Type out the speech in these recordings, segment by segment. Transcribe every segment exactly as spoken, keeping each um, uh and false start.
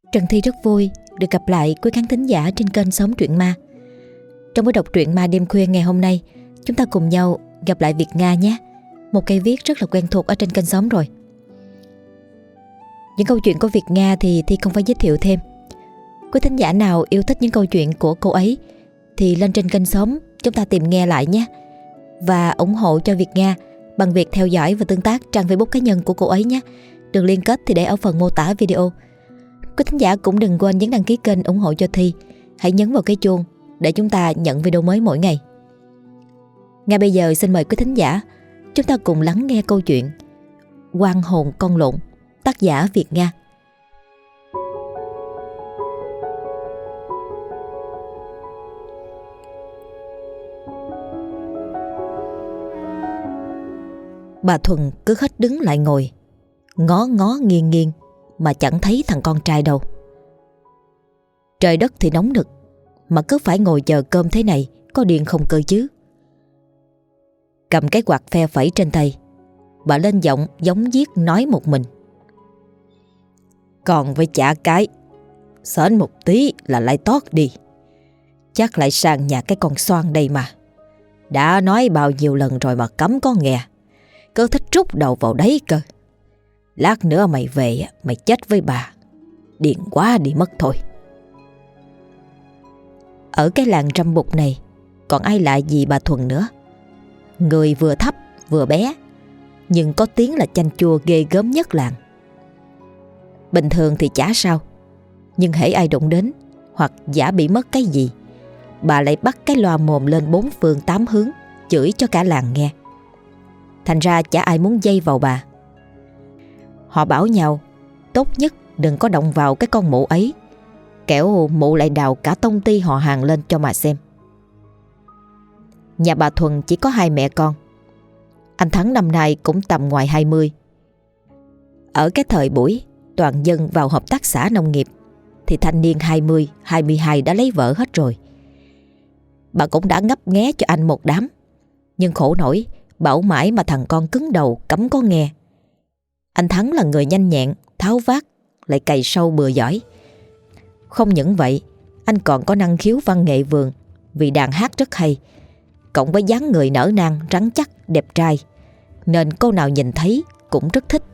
Trần Thi rất vui được gặp lại quý khán thính giả trên kênh Sống Truyện Ma. Trong buổi đọc truyện ma đêm khuya ngày hôm nay, chúng ta cùng nhau gặp lại Việt Nga nhé. Một cây viết rất là quen thuộc ở trên kênh Sống rồi. Những câu chuyện của Việt Nga thì Thi không phải giới thiệu thêm. Quý thính giả nào yêu thích những câu chuyện của cô ấy thì lên trên kênh Sống chúng ta tìm nghe lại nhé. Và ủng hộ cho Việt Nga bằng việc theo dõi và tương tác trang Facebook cá nhân của cô ấy nhé. Đường liên kết thì để ở phần mô tả video. Quý thính giả cũng đừng quên nhấn đăng ký kênh ủng hộ cho Thi. Hãy nhấn vào cái chuông để chúng ta nhận video mới mỗi ngày. Ngay bây giờ xin mời quý thính giả chúng ta cùng lắng nghe câu chuyện Oan hồn con lộn, tác giả Việt Nga. Bà Thuần cứ hết đứng lại ngồi, ngó ngó nghiêng nghiêng mà chẳng thấy thằng con trai đâu. Trời đất thì nóng nực, mà cứ phải ngồi chờ cơm thế này có điện không cơ chứ. Cầm cái quạt phe phẩy trên tay, bà lên giọng giống viết nói một mình. Còn với chả cái, sến một tí là lại tót đi. Chắc lại sang nhà cái con Xoan đây mà. Đã nói bao nhiêu lần rồi mà cấm có nghe. Cứ thích rút đầu vào đấy cơ. Lát nữa mày về mày chết với bà. Điên quá đi mất thôi. Ở cái làng Răm Bụt này còn ai lạ gì bà Thuần nữa. Người vừa thấp vừa bé, nhưng có tiếng là chanh chua ghê gớm nhất làng. Bình thường thì chả sao, nhưng hễ ai đụng đến hoặc giả bị mất cái gì, bà lại bắt cái loa mồm lên bốn phương tám hướng, chửi cho cả làng nghe. Thành ra chả ai muốn dây vào bà. Họ bảo nhau tốt nhất đừng có động vào cái con mụ ấy, kẻo mụ lại đào cả tông ty họ hàng lên cho mà xem. Nhà bà Thuần chỉ có hai mẹ con. Anh Thắng năm nay cũng tầm ngoài hai mươi. Ở cái thời buổi toàn dân vào hợp tác xã nông nghiệp thì thanh niên hai mươi, hai mươi hai đã lấy vợ hết rồi. Bà cũng đã ngấp nghé cho anh một đám, nhưng khổ nổi bảo mãi mà thằng con cứng đầu cấm có nghe. Anh Thắng là người nhanh nhẹn, tháo vát, lại cày sâu bừa giỏi. Không những vậy, anh còn có năng khiếu văn nghệ vườn vì đàn hát rất hay, cộng với dáng người nở nang, rắn chắc, đẹp trai, nên cô nào nhìn thấy cũng rất thích.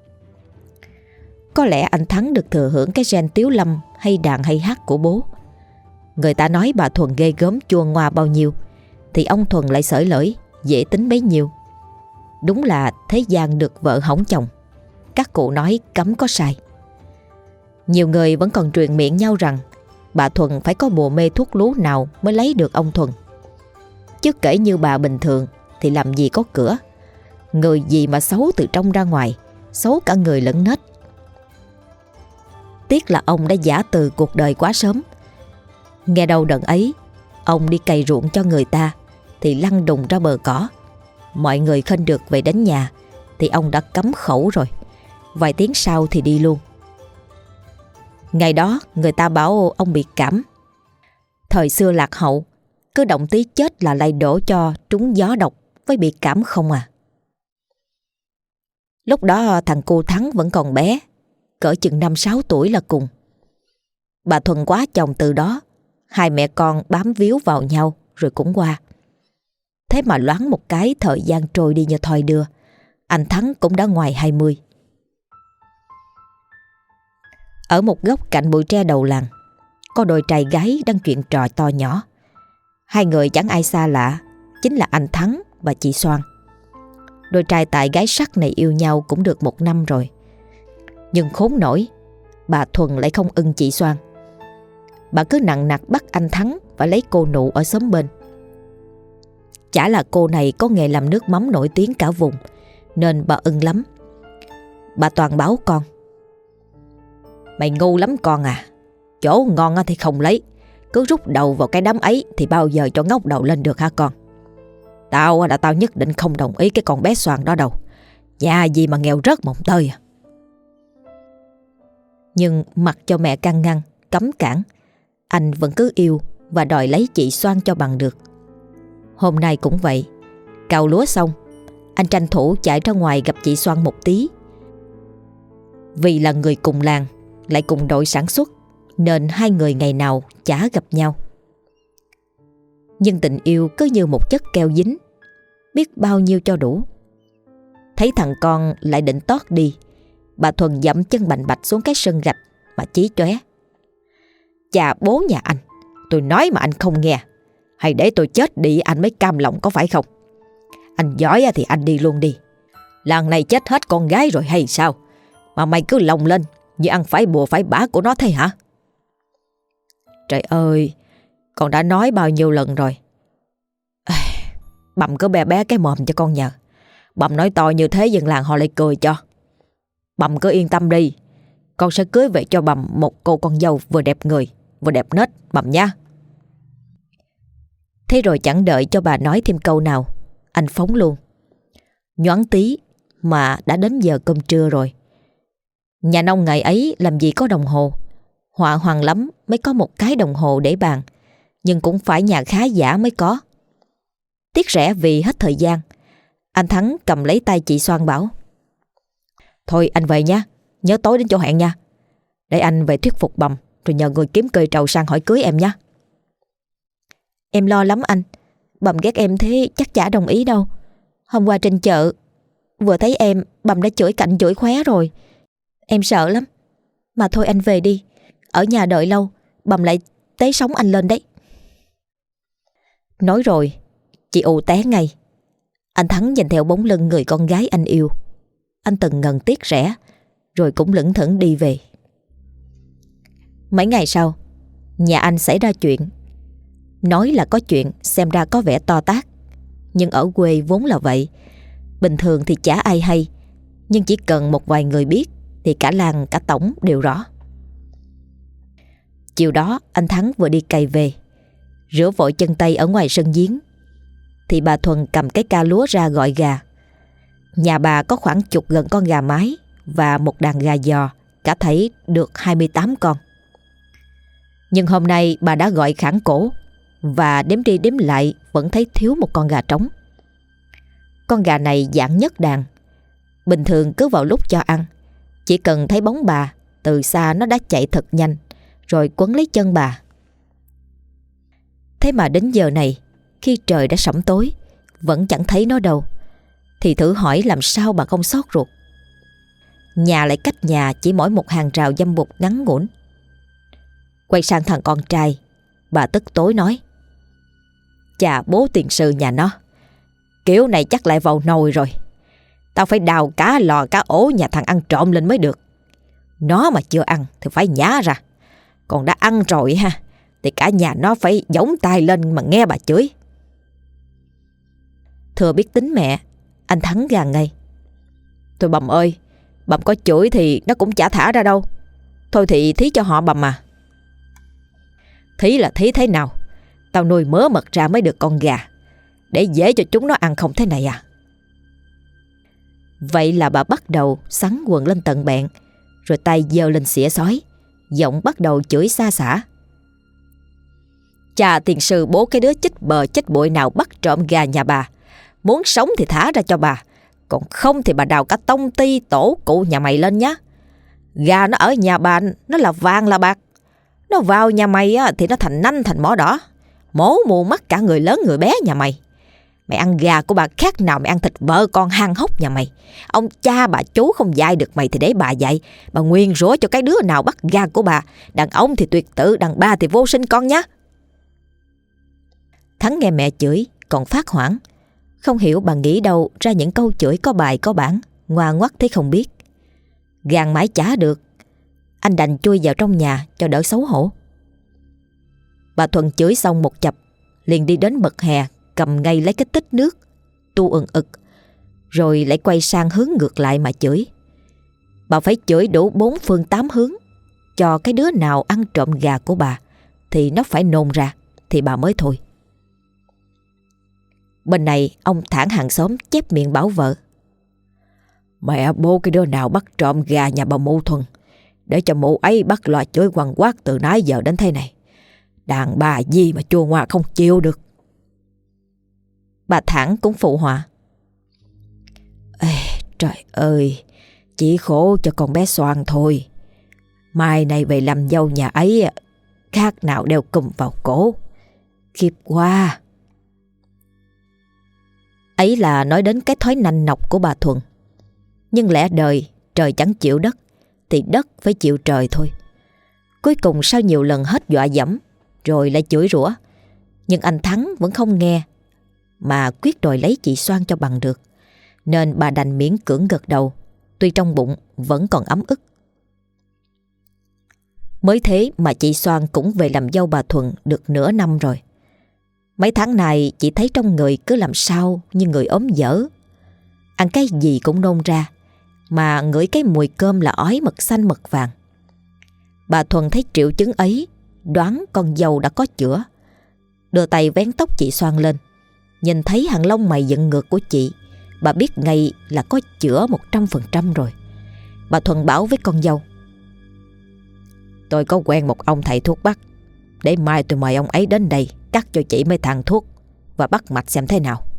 Có lẽ anh Thắng được thừa hưởng cái gen tiếu lâm hay đàn hay hát của bố. Người ta nói bà Thuần ghê gớm chua ngoa bao nhiêu, thì ông Thuần lại xởi lởi, dễ tính bấy nhiêu. Đúng là thế gian được vợ hỏng chồng, các cụ nói cấm có sai. Nhiều người vẫn còn truyền miệng nhau rằng bà Thuần phải có bùa mê thuốc lú nào mới lấy được ông Thuần. Chứ kể như bà bình thường thì làm gì có cửa. Người gì mà xấu từ trong ra ngoài, xấu cả người lẫn nết. Tiếc là ông đã giả từ cuộc đời quá sớm. Nghe đâu đợt ấy ông đi cày ruộng cho người ta thì lăn đùng ra bờ cỏ. Mọi người khênh được về đến nhà thì ông đã cấm khẩu rồi. Vài tiếng sau thì đi luôn. Ngày đó người ta bảo ông bị cảm. Thời xưa lạc hậu, cứ động tí chết là lại đổ cho trúng gió độc với bị cảm không à. Lúc đó thằng cu Thắng vẫn còn bé, cỡ chừng năm sáu tuổi là cùng. Bà Thuần quá chồng từ đó, hai mẹ con bám víu vào nhau rồi cũng qua. Thế mà loáng một cái thời gian trôi đi như thoi đưa, anh Thắng cũng đã ngoài hai mươi. Ở một góc cạnh bụi tre đầu làng, có đôi trai gái đang chuyện trò to nhỏ. Hai người chẳng ai xa lạ, chính là anh Thắng và chị Xoan. Đôi trai tài gái sắc này yêu nhau cũng được một năm rồi. Nhưng khốn nổi, bà Thuần lại không ưng chị Xoan. Bà cứ nằng nặc bắt anh Thắng phải lấy cô nụ ở xóm bên. Chả là cô này có nghề làm nước mắm nổi tiếng cả vùng, nên bà ưng lắm. Bà toàn báo con: mày ngu lắm con à, chỗ ngon thì không lấy, cứ rút đầu vào cái đám ấy thì bao giờ cho ngóc đầu lên được hả con? Tao đã tao nhất định không đồng ý cái con bé Xoan đó đâu. Nhà gì mà nghèo rớt mồng tơi à. Nhưng mặc cho mẹ can ngăn, cấm cản, anh vẫn cứ yêu và đòi lấy chị Xoan cho bằng được. Hôm nay cũng vậy. Cào lúa xong, anh tranh thủ chạy ra ngoài gặp chị Xoan một tí. Vì là người cùng làng, lại cùng đội sản xuất nên hai người ngày nào chả gặp nhau. Nhưng tình yêu cứ như một chất keo dính, biết bao nhiêu cho đủ. Thấy thằng con lại định tót đi, bà Thuần dẫm chân bành bạch xuống cái sân gạch mà chí chóe. Chà bố nhà anh, tôi nói mà anh không nghe. Hay để tôi chết đi anh mới cam lòng có phải không? Anh giỏi thì anh đi luôn đi. Làng này chết hết con gái rồi hay sao mà mày cứ lồng lên như ăn phải bùa phải bả của nó thế hả? Trời ơi, con đã nói bao nhiêu lần rồi. Bầm cứ bé bé cái mồm cho con nhờ. Bầm nói to như thế dân làng họ lại cười cho. Bầm cứ yên tâm đi, con sẽ cưới về cho Bầm một cô con dâu vừa đẹp người vừa đẹp nết Bầm nha. Thế rồi chẳng đợi cho bà nói thêm câu nào, anh phóng luôn. Nhoáng tí mà đã đến giờ cơm trưa rồi. Nhà nông ngày ấy làm gì có đồng hồ. Họa hoàng lắm mới có một cái đồng hồ để bàn, nhưng cũng phải nhà khá giả mới có. Tiếc rẻ vì hết thời gian. Anh Thắng cầm lấy tay chị Xoan bảo: Thôi anh về nha, nhớ tối đến chỗ hẹn nha. Để anh về thuyết phục Bầm, rồi nhờ người kiếm cơi trầu sang hỏi cưới em nha. Em lo lắm anh. Bầm ghét em thế chắc chả đồng ý đâu. Hôm qua trên chợ vừa thấy em, Bầm đã chửi cạnh chửi khóe rồi. Em sợ lắm. Mà thôi anh về đi, ở nhà đợi lâu Bầm lại tế sống anh lên đấy. Nói rồi chị ù té ngay. Anh Thắng nhìn theo bóng lưng người con gái anh yêu. Anh từng ngần tiếc rẻ, rồi cũng lững thững đi về. Mấy ngày sau, nhà anh xảy ra chuyện. Nói là có chuyện, xem ra có vẻ to tát, nhưng ở quê vốn là vậy. Bình thường thì chả ai hay, nhưng chỉ cần một vài người biết thì cả làng cả tổng đều rõ. Chiều đó anh Thắng vừa đi cày về, rửa vội chân tay ở ngoài sân giếng, thì bà Thuần cầm cái ca lúa ra gọi gà. Nhà bà có khoảng chục gần con gà mái và một đàn gà giò, cả thảy được hai mươi tám con. Nhưng hôm nay bà đã gọi khản cổ, và đếm đi đếm lại vẫn thấy thiếu một con gà trống. Con gà này dạng nhất đàn. Bình thường cứ vào lúc cho ăn, chỉ cần thấy bóng bà, từ xa nó đã chạy thật nhanh, rồi quấn lấy chân bà. Thế mà đến giờ này, khi trời đã sẫm tối, vẫn chẳng thấy nó đâu, thì thử hỏi làm sao bà không xót ruột. Nhà lại cách nhà chỉ mỗi một hàng rào dăm bụt ngắn ngủn. Quay sang thằng con trai, bà tức tối nói: Chà bố tiền sư nhà nó, kiểu này chắc lại vào nồi rồi. Tao phải đào cả lò cá ổ nhà thằng ăn trộm lên mới được. Nó mà chưa ăn thì phải nhả ra, còn đã ăn rồi ha thì cả nhà nó phải gióng tay lên mà nghe bà chửi. Thừa biết tính mẹ, anh Thắng gàn ngay: Thôi Bầm ơi, Bầm có chửi thì nó cũng chả thả ra đâu. Thôi thì thí cho họ Bầm mà. Thí là thí thế nào? Tao nuôi mớ mật ra mới được con gà, để dễ cho chúng nó ăn không thế này à? Vậy là bà bắt đầu xắn quần lên tận bẹn, rồi tay giơ lên xỉa xói, giọng bắt đầu chửi xa xả: Chà tiền sư bố cái đứa chích bờ chích bụi nào bắt trộm gà nhà bà. Muốn sống thì thả ra cho bà, còn không thì bà đào cả tông ti tổ cụ nhà mày lên nhá. Gà nó ở nhà bà nó là vàng là bạc, nó vào nhà mày á, thì nó thành nanh thành mỏ đỏ, mổ mù mắt cả người lớn người bé nhà mày. Mày ăn gà của bà khác nào mày ăn thịt vợ con hang hốc nhà mày. Ông cha bà chú không dạy được mày thì để bà dạy. Bà nguyền rủa cho cái đứa nào bắt gà của bà. Đàn ông thì tuyệt tự, đàn bà thì vô sinh con nhá. Thắng nghe mẹ chửi còn phát hoảng, không hiểu bà nghĩ đâu ra những câu chửi có bài có bản, ngoa ngoắt thế không biết. Gàn mãi chả được, anh đành chui vào trong nhà cho đỡ xấu hổ. Bà Thuần chửi xong một chập, liền đi đến bậc hè, cầm ngay lấy cái tích nước, tu ừng ực, rồi lại quay sang hướng ngược lại mà chửi. Bà phải chửi đủ bốn phương tám hướng, cho cái đứa nào ăn trộm gà của bà thì nó phải nôn ra, thì bà mới thôi. Bên này ông Thản hàng xóm chép miệng bảo vợ: Mẹ bố cái đứa nào bắt trộm gà nhà bà mụ Thuần, để cho mụ ấy bắt loa chửi quằn quát từ nãy giờ đến thế này. Đàn bà gì mà chua ngoa không chịu được. Bà Thản cũng phụ họa: Ê, trời ơi, chỉ khổ cho con bé Xoan thôi. Mai này về làm dâu nhà ấy, khác nào đeo cùm vào cổ. Khiếp quá. Ấy là nói đến cái thói nanh nọc của bà Thuận. Nhưng lẽ đời trời chẳng chịu đất thì đất phải chịu trời thôi. Cuối cùng sau nhiều lần hết dọa dẫm rồi lại chửi rủa, nhưng anh Thắng vẫn không nghe, mà quyết đòi lấy chị Xoan cho bằng được. Nên bà đành miễn cưỡng gật đầu, tuy trong bụng vẫn còn ấm ức. Mới thế mà chị Xoan cũng về làm dâu bà Thuận được nửa năm rồi. Mấy tháng này chị thấy trong người cứ làm sao như người ốm dở. Ăn cái gì cũng nôn ra, mà ngửi cái mùi cơm là ói mật xanh mật vàng. Bà Thuận thấy triệu chứng ấy, đoán con dâu đã có chữa. Đưa tay vén tóc chị Xoan lên, nhìn thấy hàng lông mày dựng ngược của chị, bà biết ngay là có chữa một trăm phần trăm rồi. Bà Thuận bảo với con dâu: tôi có quen một ông thầy thuốc bắc, để mai tôi mời ông ấy đến đây cắt cho chị mấy thang thuốc và bắt mạch xem thế nào.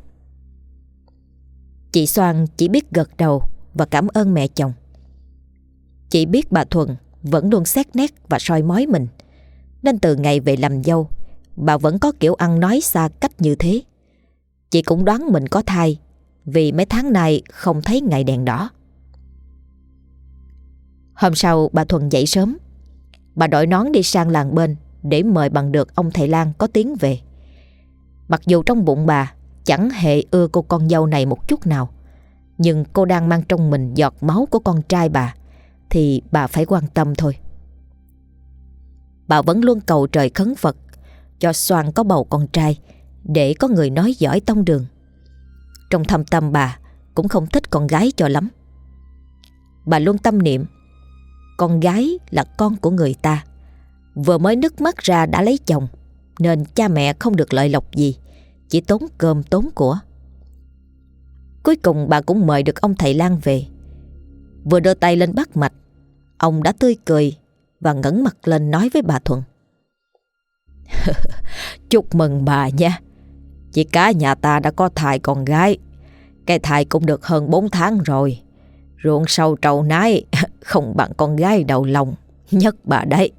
Chị Xoan chỉ biết gật đầu và cảm ơn mẹ chồng. Chị biết bà Thuận vẫn luôn xét nét và soi mói mình, nên từ ngày về làm dâu, bà vẫn có kiểu ăn nói xa cách như thế. Chị cũng đoán mình có thai, vì mấy tháng nay không thấy ngày đèn đỏ. Hôm sau bà Thuận dậy sớm. Bà đội nón đi sang làng bên để mời bằng được ông thầy lang có tiếng về. Mặc dù trong bụng bà chẳng hề ưa cô con dâu này một chút nào, nhưng cô đang mang trong mình giọt máu của con trai bà, thì bà phải quan tâm thôi. Bà vẫn luôn cầu trời khấn Phật cho Xoan có bầu con trai, để có người nói giỏi tông đường. Trong thâm tâm bà cũng không thích con gái cho lắm. Bà luôn tâm niệm con gái là con của người ta, vừa mới nứt mắt ra đã lấy chồng, nên cha mẹ không được lợi lộc gì, chỉ tốn cơm tốn của. Cuối cùng bà cũng mời được ông thầy lang về. Vừa đưa tay lên bắt mạch, ông đã tươi cười và ngẩng mặt lên nói với bà Thuận: chúc mừng bà nha, chị cả nhà ta đã có thai con gái. Cái thai cũng được hơn bốn tháng rồi. Ruộng sâu trầu nái không bằng con gái đầu lòng nhất bà đấy.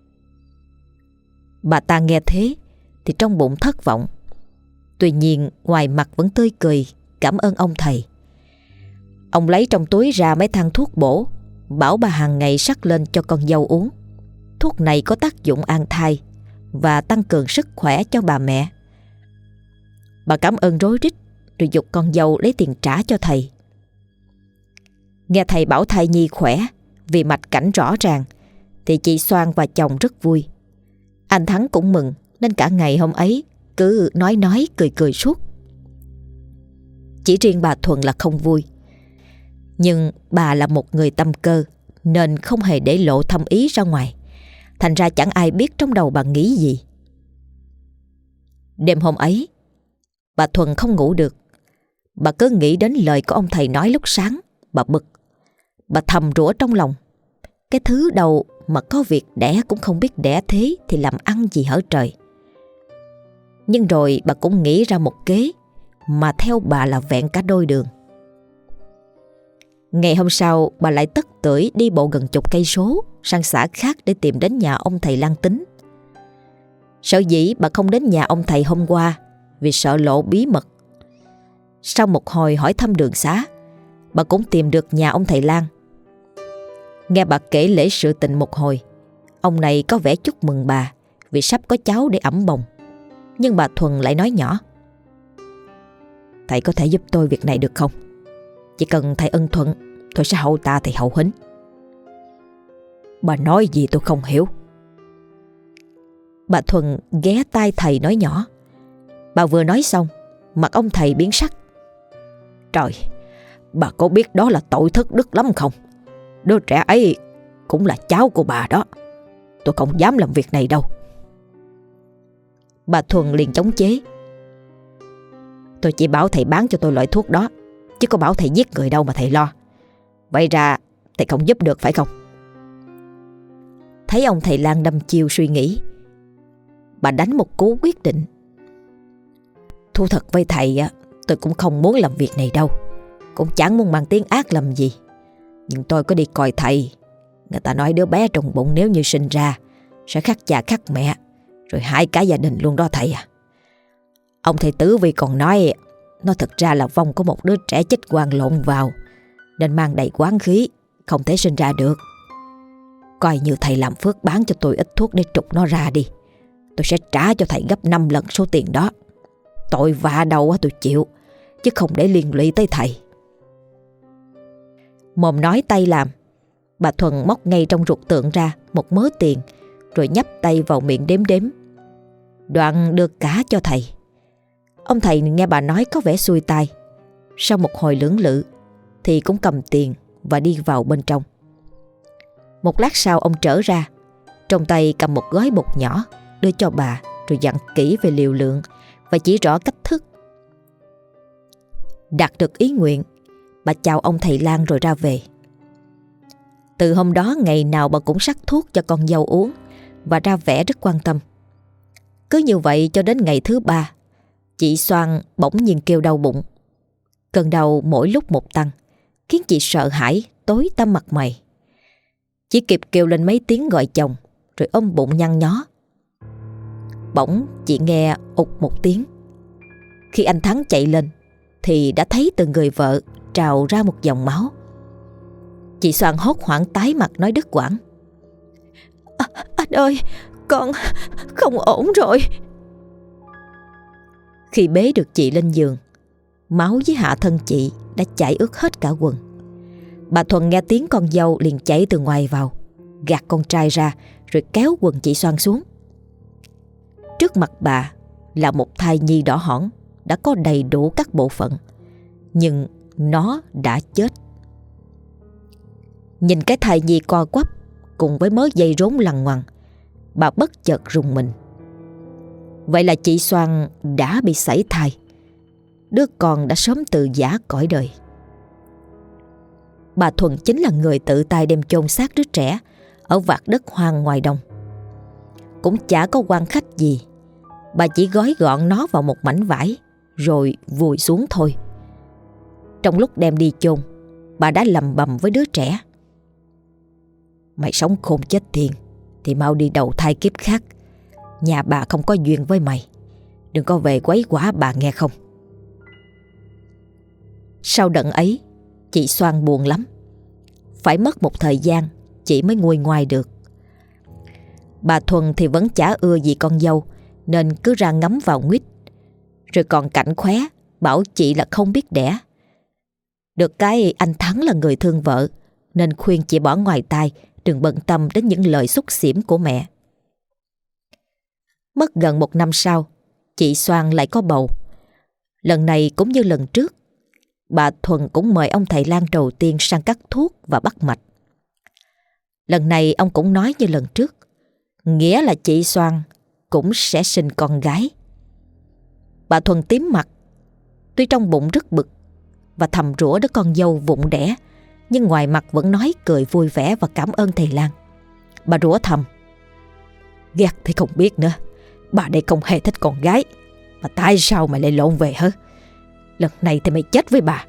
Bà ta nghe thế thì trong bụng thất vọng. Tuy nhiên ngoài mặt vẫn tươi cười cảm ơn ông thầy. Ông lấy trong túi ra mấy thang thuốc bổ, bảo bà hàng ngày sắc lên cho con dâu uống. Thuốc này có tác dụng an thai và tăng cường sức khỏe cho bà mẹ. Bà cảm ơn rối rít rồi giục con dâu lấy tiền trả cho thầy. Nghe thầy bảo thai nhi khỏe vì mạch cảnh rõ ràng, thì chị Xoan và chồng rất vui. Anh Thắng cũng mừng, nên cả ngày hôm ấy cứ nói nói cười cười suốt. Chỉ riêng bà Thuận là không vui. Nhưng bà là một người tâm cơ, nên không hề để lộ thâm ý ra ngoài. Thành ra chẳng ai biết trong đầu bà nghĩ gì. Đêm hôm ấy, bà Thuận không ngủ được. Bà cứ nghĩ đến lời của ông thầy nói lúc sáng. Bà bực. Bà thầm rủa trong lòng: cái thứ đầu mà có việc đẻ cũng không biết đẻ thế thì làm ăn gì hở trời. Nhưng rồi bà cũng nghĩ ra một kế mà theo bà là vẹn cả đôi đường. Ngày hôm sau, bà lại tất tưởi đi bộ gần chục cây số sang xã khác để tìm đến nhà ông thầy lang tính. Sở dĩ bà không đến nhà ông thầy hôm qua vì sợ lộ bí mật. Sau một hồi hỏi thăm đường xá, bà cũng tìm được nhà ông thầy lang. Nghe bà kể lễ sự tình một hồi, ông này có vẻ chúc mừng bà vì sắp có cháu để ẵm bồng. Nhưng bà Thuần lại nói nhỏ: thầy có thể giúp tôi việc này được không? Chỉ cần thầy ưng thuận, tôi sẽ hậu tạ thầy hậu hính. Bà nói gì tôi không hiểu. Bà Thuần ghé tai thầy nói nhỏ. Bà vừa nói xong, mặt ông thầy biến sắc. Trời, bà có biết đó là tội thất đức lắm không? Đứa trẻ ấy cũng là cháu của bà đó. Tôi không dám làm việc này đâu. Bà Thuần liền chống chế: tôi chỉ bảo thầy bán cho tôi loại thuốc đó, chứ có bảo thầy giết người đâu mà thầy lo. Vậy ra thầy không giúp được phải không? Thấy ông thầy lang đâm chiêu suy nghĩ, bà đánh một cú quyết định. Thú thật với thầy, tôi cũng không muốn làm việc này đâu, cũng chẳng muốn mang tiếng ác làm gì. Nhưng tôi có đi coi thầy, Người ta nói đứa bé trong bụng nếu như sinh ra sẽ khắc cha khắc mẹ, rồi hại cả gia đình luôn đó thầy à. Ông thầy Tử Vi còn nói nó thực ra là vong của một đứa trẻ chết quang lộn vào, nên mang đầy quán khí, không thể sinh ra được. Coi như thầy làm phước bán cho tôi ít thuốc để trục nó ra đi. Tôi sẽ trả cho thầy gấp năm lần số tiền đó. Tội vạ đâu tôi chịu, chứ không để liên lụy tới thầy. Mồm nói tay làm, bà Thuần móc ngay trong ruột tượng ra một mớ tiền, rồi nhấp tay vào miệng đếm đếm. Đoạn đưa cả cho thầy. Ông thầy nghe bà nói có vẻ xuôi tai. Sau một hồi lưỡng lự thì cũng cầm tiền và đi vào bên trong. Một lát sau ông trở ra, trong tay cầm một gói bột nhỏ đưa cho bà, rồi dặn kỹ về liều lượng và chỉ rõ cách thức. Đạt được ý nguyện, bà chào ông thầy lang rồi ra về. Từ hôm đó ngày nào bà cũng sắc thuốc cho con dâu uống và ra vẻ rất quan tâm. Cứ như vậy cho đến ngày thứ ba, chị Xoan bỗng nhiên kêu đau bụng. Cơn đau mỗi lúc một tăng, khiến chị sợ hãi tối tăm mặt mày. Chỉ kịp kêu lên mấy tiếng gọi chồng, rồi ôm bụng nhăn nhó. Bỗng chị nghe ụt một tiếng. Khi anh Thắng chạy lên thì đã thấy từ người vợ trào ra một dòng máu. Chị Xoan hốt hoảng tái mặt nói đứt quãng: à, Anh ơi, con không ổn rồi. Khi bế được chị lên giường, máu dưới hạ thân chị đã chảy ướt hết cả quần. Bà Thuần nghe tiếng con dâu liền chạy từ ngoài vào, gạt con trai ra rồi kéo quần chị Xoan xuống. Trước mặt bà là một thai nhi đỏ hỏn, đã có đầy đủ các bộ phận, nhưng nó đã chết. Nhìn cái thai nhi co quắp cùng với mớ dây rốn lằn ngoằn, bà bất chợt rùng mình. Vậy là chị Xoan đã bị sảy thai. Đứa con đã sớm từ giã cõi đời. Bà Thuần chính là người tự tay đem chôn xác đứa trẻ ở vạt đất hoang ngoài đồng. Cũng chả có quan khách gì, bà chỉ gói gọn nó vào một mảnh vải rồi vùi xuống thôi. Trong lúc đem đi chôn, bà đã lầm bầm với đứa trẻ: Mày sống khôn chết thiền thì mau đi đầu thai kiếp khác. Nhà bà không có duyên với mày. Đừng có về quấy quả bà nghe không. Sau đợt ấy, chị Xoan buồn lắm. Phải mất một thời gian chị mới nguôi ngoai được. Bà Thuần thì vẫn chả ưa gì con dâu, nên cứ ra ngắm vào nguýt, rồi còn cạnh khóe bảo chị là không biết đẻ. Được cái anh Thắng là người thương vợ, nên khuyên chị bỏ ngoài tai, đừng bận tâm đến những lời xúc xỉm của mẹ. Mất gần một năm sau, chị Xoan lại có bầu. Lần này cũng như lần trước, bà Thuần cũng mời ông thầy lang đầu tiên sang cắt thuốc và bắt mạch. Lần này ông cũng nói như lần trước, nghĩa là chị Xoan cũng sẽ sinh con gái. Bà Thuần tím mặt, tuy trong bụng rất bực và thầm rủa đứa con dâu vụng đẻ, nhưng ngoài mặt vẫn nói cười vui vẻ và cảm ơn thầy lang. Bà rủa thầm: Ghét thì không biết nữa, bà đây không hề thích con gái, mà tại sao mày lại lộn về hả? Lần này thì mày chết với bà.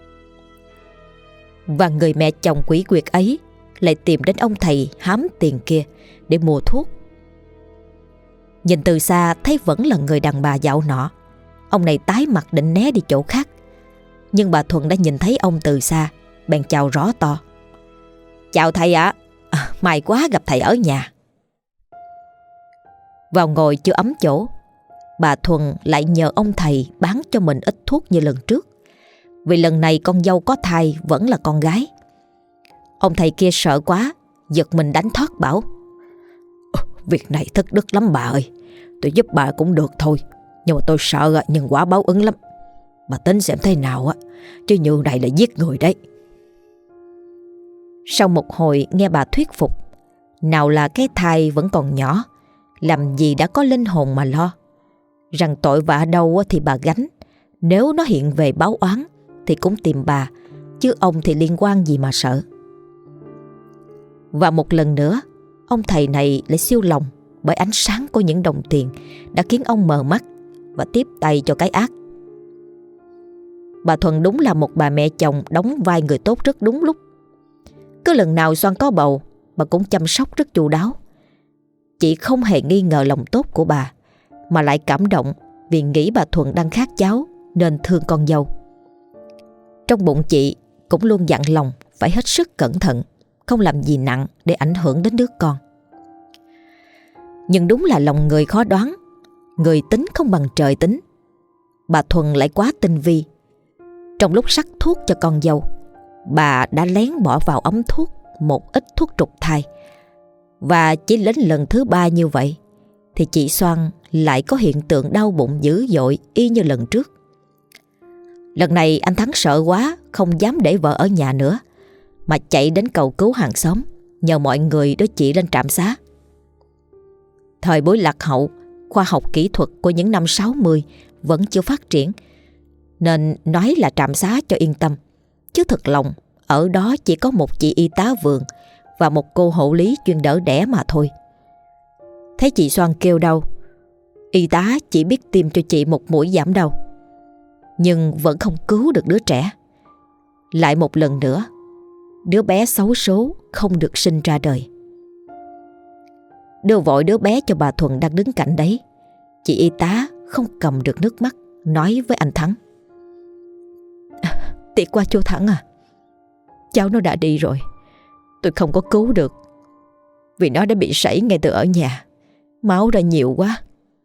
Và người mẹ chồng quỷ quyệt ấy lại tìm đến ông thầy hám tiền kia để mua thuốc. Nhìn từ xa thấy vẫn là người đàn bà dạo nọ, ông này tái mặt định né đi chỗ khác. Nhưng bà Thuần đã nhìn thấy ông từ xa, bèn chào rõ to: Chào thầy ạ, à, may quá gặp thầy ở nhà. Vào ngồi chưa ấm chỗ, bà Thuần lại nhờ ông thầy bán cho mình ít thuốc như lần trước, vì lần này con dâu có thai vẫn là con gái. Ông thầy kia sợ quá, giật mình đánh thoát bảo: Việc này thất đức lắm bà ơi, tôi giúp bà cũng được thôi, nhưng mà tôi sợ nhân quả báo ứng lắm. Bà tính xem thế nào á, chứ như này là giết người đấy. Sau một hồi nghe bà thuyết phục, nào là cái thai vẫn còn nhỏ, làm gì đã có linh hồn mà lo. Rằng tội vạ đâu thì bà gánh, nếu nó hiện về báo oán thì cũng tìm bà, chứ ông thì liên quan gì mà sợ. Và một lần nữa, ông thầy này lại siêu lòng bởi ánh sáng của những đồng tiền đã khiến ông mờ mắt và tiếp tay cho cái ác. Bà Thuần đúng là một bà mẹ chồng đóng vai người tốt rất đúng lúc. Cứ lần nào Xoan có bầu bà cũng chăm sóc rất chu đáo. Chị không hề nghi ngờ lòng tốt của bà, mà lại cảm động vì nghĩ bà Thuận đang khát cháu nên thương con dâu. Trong bụng chị cũng luôn dặn lòng phải hết sức cẩn thận, không làm gì nặng để ảnh hưởng đến đứa con. Nhưng đúng là lòng người khó đoán, người tính không bằng trời tính. Bà Thuần lại quá tinh vi. Trong lúc sắc thuốc cho con dâu, bà đã lén bỏ vào ống thuốc một ít thuốc trục thai. Và chỉ đến lần thứ ba như vậy thì chị Xoan lại có hiện tượng đau bụng dữ dội y như lần trước. Lần này anh Thắng sợ quá, không dám để vợ ở nhà nữa, mà chạy đến cầu cứu hàng xóm, nhờ mọi người đưa chị lên trạm xá. Thời buổi lạc hậu, khoa học kỹ thuật của những năm sáu mươi vẫn chưa phát triển, nên nói là trạm xá cho yên tâm. Chứ thật lòng ở đó chỉ có một chị y tá vườn và một cô hộ lý chuyên đỡ đẻ mà thôi. Thấy chị Xoan kêu đau, y tá chỉ biết tiêm cho chị một mũi giảm đau, nhưng vẫn không cứu được đứa trẻ. Lại một lần nữa, đứa bé xấu số không được sinh ra đời. Đưa vội đứa bé cho bà Thuận đang đứng cạnh đấy, chị y tá không cầm được nước mắt, nói với anh Thắng: "Tiếc quá chú Thắng à, cháu nó đã đi rồi. Tôi không có cứu được, vì nó đã bị sảy ngay từ ở nhà, máu ra nhiều quá."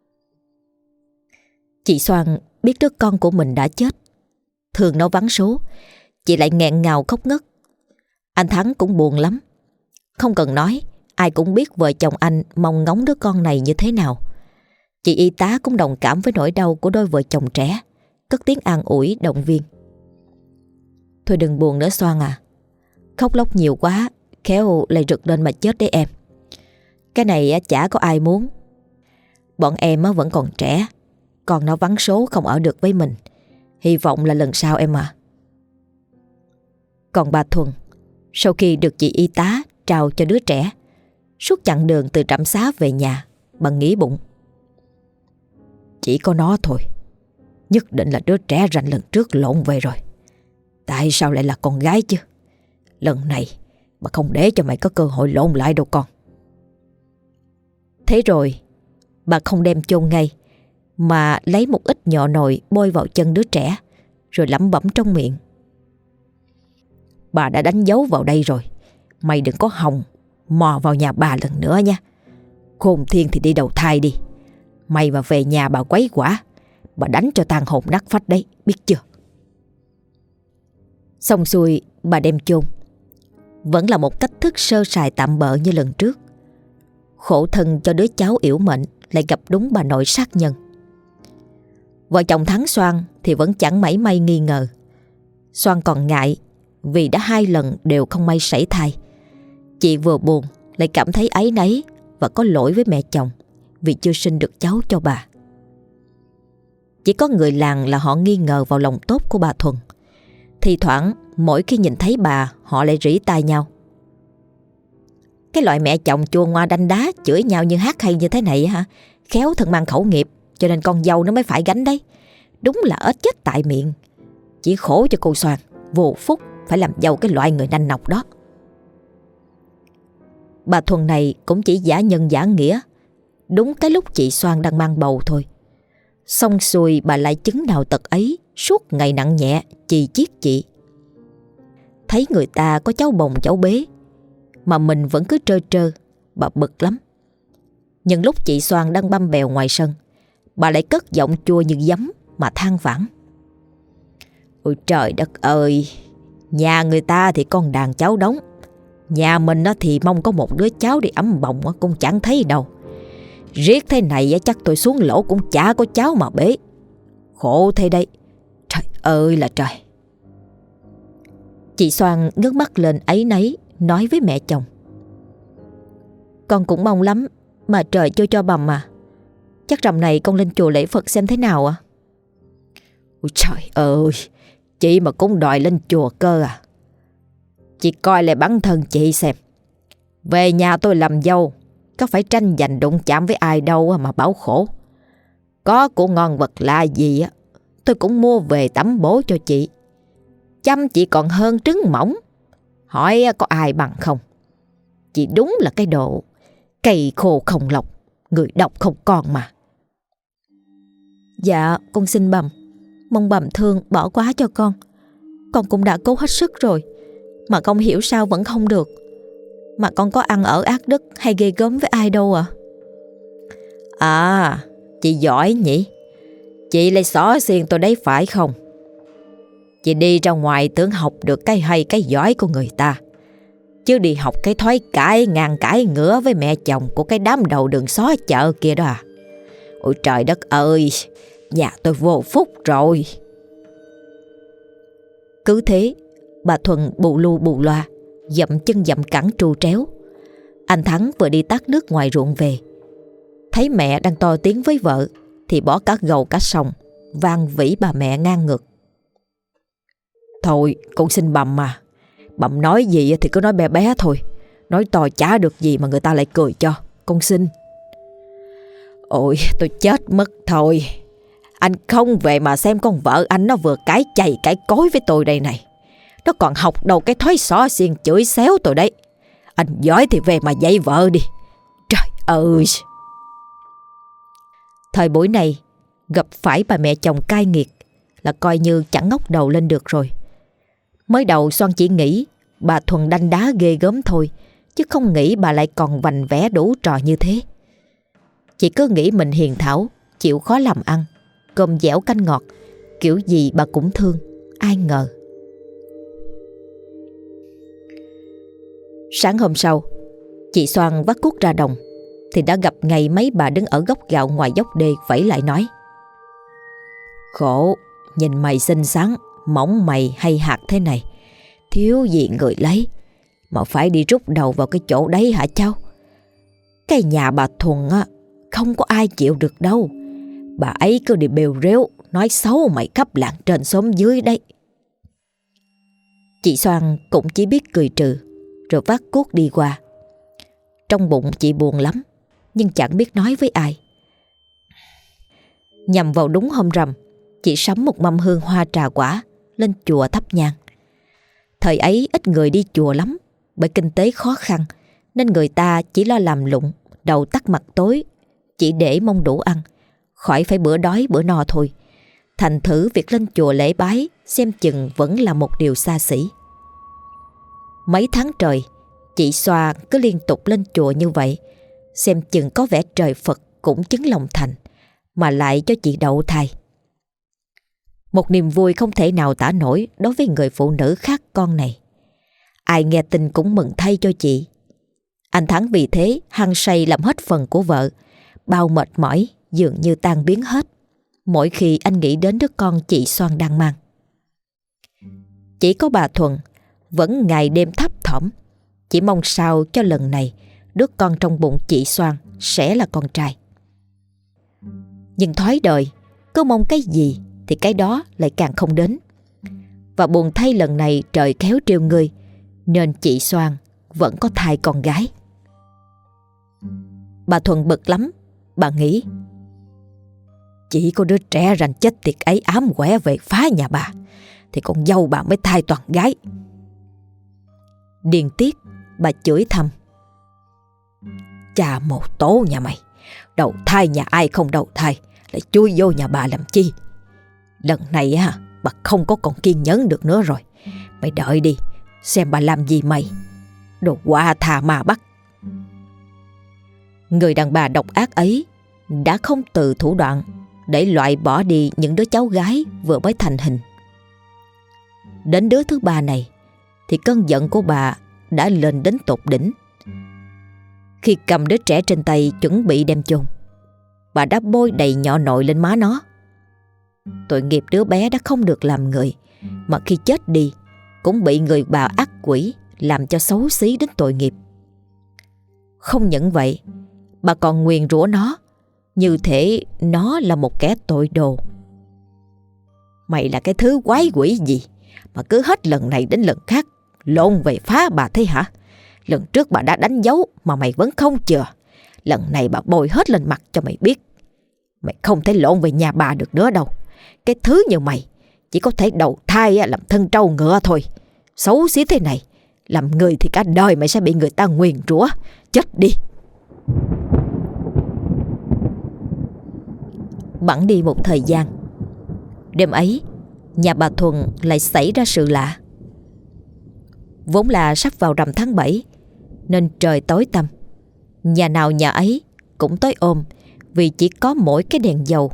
Chị Xoan biết đứa con của mình đã chết, thương nó vắng số, chị lại nghẹn ngào khóc ngất. Anh Thắng cũng buồn lắm. Không cần nói, ai cũng biết vợ chồng anh mong ngóng đứa con này như thế nào. Chị y tá cũng đồng cảm với nỗi đau của đôi vợ chồng trẻ, cất tiếng an ủi động viên: "Thôi đừng buồn nữa Xoan à, khóc lóc nhiều quá khéo lại rực lên mà chết đấy em. Cái này chả có ai muốn. Bọn em vẫn còn trẻ, còn nó vắng số không ở được với mình. Hy vọng là lần sau em à." Còn bà Thuần, sau khi được chị y tá trao cho đứa trẻ, suốt chặng đường từ trạm xá về nhà, bà nghĩ bụng: chỉ có nó thôi, nhất định là đứa trẻ ranh lần trước lộn về rồi. Tại sao lại là con gái chứ? Lần này bà không để cho mày có cơ hội lộn lại đâu con. Thế rồi bà không đem chôn ngay, mà lấy một ít nhọ nồi bôi vào chân đứa trẻ, rồi lẩm bẩm trong miệng: bà đã đánh dấu vào đây rồi, mày đừng có hòng mò vào nhà bà lần nữa nha. Khôn thiên thì đi đầu thai đi. Mày mà về nhà bà quấy quả, bà đánh cho tàn hồn nát phách đấy, biết chưa? Xong xuôi bà đem chôn. Vẫn là một cách thức sơ sài tạm bợ như lần trước. Khổ thân cho đứa cháu yểu mệnh lại gặp đúng bà nội sát nhân. Vợ chồng Thắng Xoan thì vẫn chẳng mảy may nghi ngờ. Xoan còn ngại vì đã hai lần đều không may sảy thai. Chị vừa buồn lại cảm thấy áy náy và có lỗi với mẹ chồng vì chưa sinh được cháu cho bà. Chỉ có người làng là họ nghi ngờ vào lòng tốt của bà Thuần. Thì thoảng mỗi khi nhìn thấy bà, họ lại rỉ tai nhau: cái loại mẹ chồng chua ngoa đanh đá chửi nhau như hát hay như thế này hả? Khéo thân mang khẩu nghiệp, cho nên con dâu nó mới phải gánh đấy. Đúng là ếch chết tại miệng. Chỉ khổ cho cô Xoan, vô phúc phải làm dâu cái loại người nanh nọc đó. Bà Thuần này cũng chỉ giả nhân giả nghĩa, đúng cái lúc chị Xoan đang mang bầu thôi. Xong xuôi bà lại chứng nào tật ấy, suốt ngày nặng nhẹ chì chiết chị. Thấy người ta có cháu bồng cháu bế mà mình vẫn cứ trơ trơ, bà bực lắm. Nhưng lúc chị Xoan đang băm bèo ngoài sân, bà lại cất giọng chua như giấm mà than vãn: ôi trời đất ơi, nhà người ta thì con đàn cháu đống, nhà mình thì mong có một đứa cháu đi ấm bồng cũng chẳng thấy đâu. Riết thế này chắc tôi xuống lỗ cũng chả có cháu mà bế. Khổ thế đây, trời ơi là trời. Chị Xoan ngước mắt lên áy náy nói với mẹ chồng: con cũng mong lắm mà trời chưa cho bầm mà. Chắc rằm này con lên chùa lễ Phật xem thế nào à? Ôi trời ơi, chị mà cũng đòi lên chùa cơ à? Chị coi lại bản thân chị xem. Về nhà tôi làm dâu, có phải tranh giành đụng chạm với ai đâu mà bảo khổ. Có của ngon vật lạ gì á, tôi cũng mua về tẩm bổ cho chị. Chăm chị còn hơn trứng mỏng, hỏi có ai bằng không? Chị đúng là cái độ cây khô không lọc, người độc không còn mà. Dạ con xin bầm, mong bầm thương bỏ qua cho con. Con cũng đã cố hết sức rồi, mà không hiểu sao vẫn không được. Mà con có ăn ở ác đức hay ghê gớm với ai đâu à? À, chị giỏi nhỉ. Chị lại xỏ xiên tôi đấy phải không? Chị đi ra ngoài tưởng học được cái hay cái giỏi của người ta, chứ đi học cái thói cãi ngang cãi ngửa với mẹ chồng của cái đám đầu đường xó chợ kia đó à? Ôi trời đất ơi, nhà tôi vô phúc rồi. Cứ thế, bà Thuần bù lu bù loa, dậm chân dậm cẳng tru tréo. Anh Thắng vừa đi tát nước ngoài ruộng về, thấy mẹ đang to tiếng với vợ thì bỏ cả gầu cả sòng, van vỉ bà mẹ ngang ngược. Thôi con xin bầm mà, bầm nói gì thì cứ nói bé bé thôi, nói to chả được gì mà người ta lại cười cho, con xin. Ôi tôi chết mất thôi. Anh không về mà xem con vợ anh nó vừa cái chày cái cối với tôi đây này. Nó còn học đầu cái thói xỏ xiên chửi xéo tôi đấy. Anh giỏi thì về mà dạy vợ đi. Trời ơi. Thời buổi này gặp phải bà mẹ chồng cai nghiệt là coi như chẳng ngóc đầu lên được rồi. Mới đầu Xoan chỉ nghĩ bà Thuần đanh đá ghê gớm thôi, chứ không nghĩ bà lại còn vành vẽ đủ trò như thế. Chị cứ nghĩ mình hiền thảo, chịu khó làm ăn, cơm dẻo canh ngọt, kiểu gì bà cũng thương. Ai ngờ. Sáng hôm sau, chị Xoan vắt cuốc ra đồng thì đã gặp ngay mấy bà đứng ở gốc gạo ngoài dốc đê vẫy lại nói: Khổ, nhìn mày xinh xắn, mỏng mày hay hạt thế này, thiếu gì người lấy mà phải đi rút đầu vào cái chỗ đấy hả cháu? Cái nhà bà Thuần á, không có ai chịu được đâu. Bà ấy cứ đi bêu rếu nói xấu mày khắp làng trên xóm dưới đấy. Chị Xoan cũng chỉ biết cười trừ rồi vác cuốc đi qua. Trong bụng chị buồn lắm, nhưng chẳng biết nói với ai. Nhằm vào đúng hôm rằm, chị sắm một mâm hương hoa trà quả lên chùa thắp nhang. Thời ấy ít người đi chùa lắm, bởi kinh tế khó khăn nên người ta chỉ lo làm lụng, đầu tắt mặt tối, chỉ để mong đủ ăn, khỏi phải bữa đói bữa no thôi. Thành thử việc lên chùa lễ bái xem chừng vẫn là một điều xa xỉ. Mấy tháng trời, chị Xoa cứ liên tục lên chùa như vậy, xem chừng có vẻ trời Phật cũng chứng lòng thành, mà lại cho chị đậu thai. Một niềm vui không thể nào tả nổi đối với người phụ nữ khác con này. Ai nghe tin cũng mừng thay cho chị. Anh Thắng vì thế hăng say làm hết phần của vợ, bao mệt mỏi dường như tan biến hết mỗi khi anh nghĩ đến đứa con chị Xoan đang mang. Chỉ có bà Thuần vẫn ngày đêm thấp thỏm, chỉ mong sao cho lần này đứa con trong bụng chị Xoan sẽ là con trai. Nhưng thói đời, cứ mong cái gì thì cái đó lại càng không đến. Và buồn thay lần này trời khéo trêu người, nên chị Xoan vẫn có thai con gái. Bà Thuần bực lắm, bà nghĩ: chỉ có đứa trẻ rành chết tiệt ấy ám quẻ về phá nhà bà, thì con dâu bà mới thai toàn gái. Điên tiết, bà chửi thầm: cha một tố nhà mày, đầu thai nhà ai không đầu thai, lại chui vô nhà bà làm chi? Lần này á, bà không có còn kiên nhẫn được nữa rồi. Mày đợi đi, xem bà làm gì mày. Đồ qua thà mà bắt. Người đàn bà độc ác ấy đã không từ thủ đoạn để loại bỏ đi những đứa cháu gái vừa mới thành hình. Đến đứa thứ ba này thì cơn giận của bà đã lên đến tột đỉnh. Khi cầm đứa trẻ trên tay chuẩn bị đem chôn, bà đã bôi đầy nhọ nội lên má nó. Tội nghiệp đứa bé đã không được làm người, mà khi chết đi cũng bị người bà ác quỷ làm cho xấu xí đến tội nghiệp. Không những vậy, bà còn nguyền rủa nó như thể nó là một kẻ tội đồ. Mày là cái thứ quái quỷ gì mà cứ hết lần này đến lần khác lộn về phá bà thế hả? Lần trước bà đã đánh dấu mà mày vẫn không chừa. Lần này bà bôi hết lên mặt cho mày biết. Mày không thể lộn về nhà bà được nữa đâu. Cái thứ như mày chỉ có thể đầu thai làm thân trâu ngựa thôi. Xấu xí thế này Làm người thì cả đời mày sẽ bị người ta nguyền rủa. Chết đi. Bẵng đi một thời gian, đêm ấy nhà bà Thuần lại xảy ra sự lạ. Vốn là sắp vào rằm tháng bảy nên trời tối tăm, nhà nào nhà ấy cũng tối ôm vì chỉ có mỗi cái đèn dầu.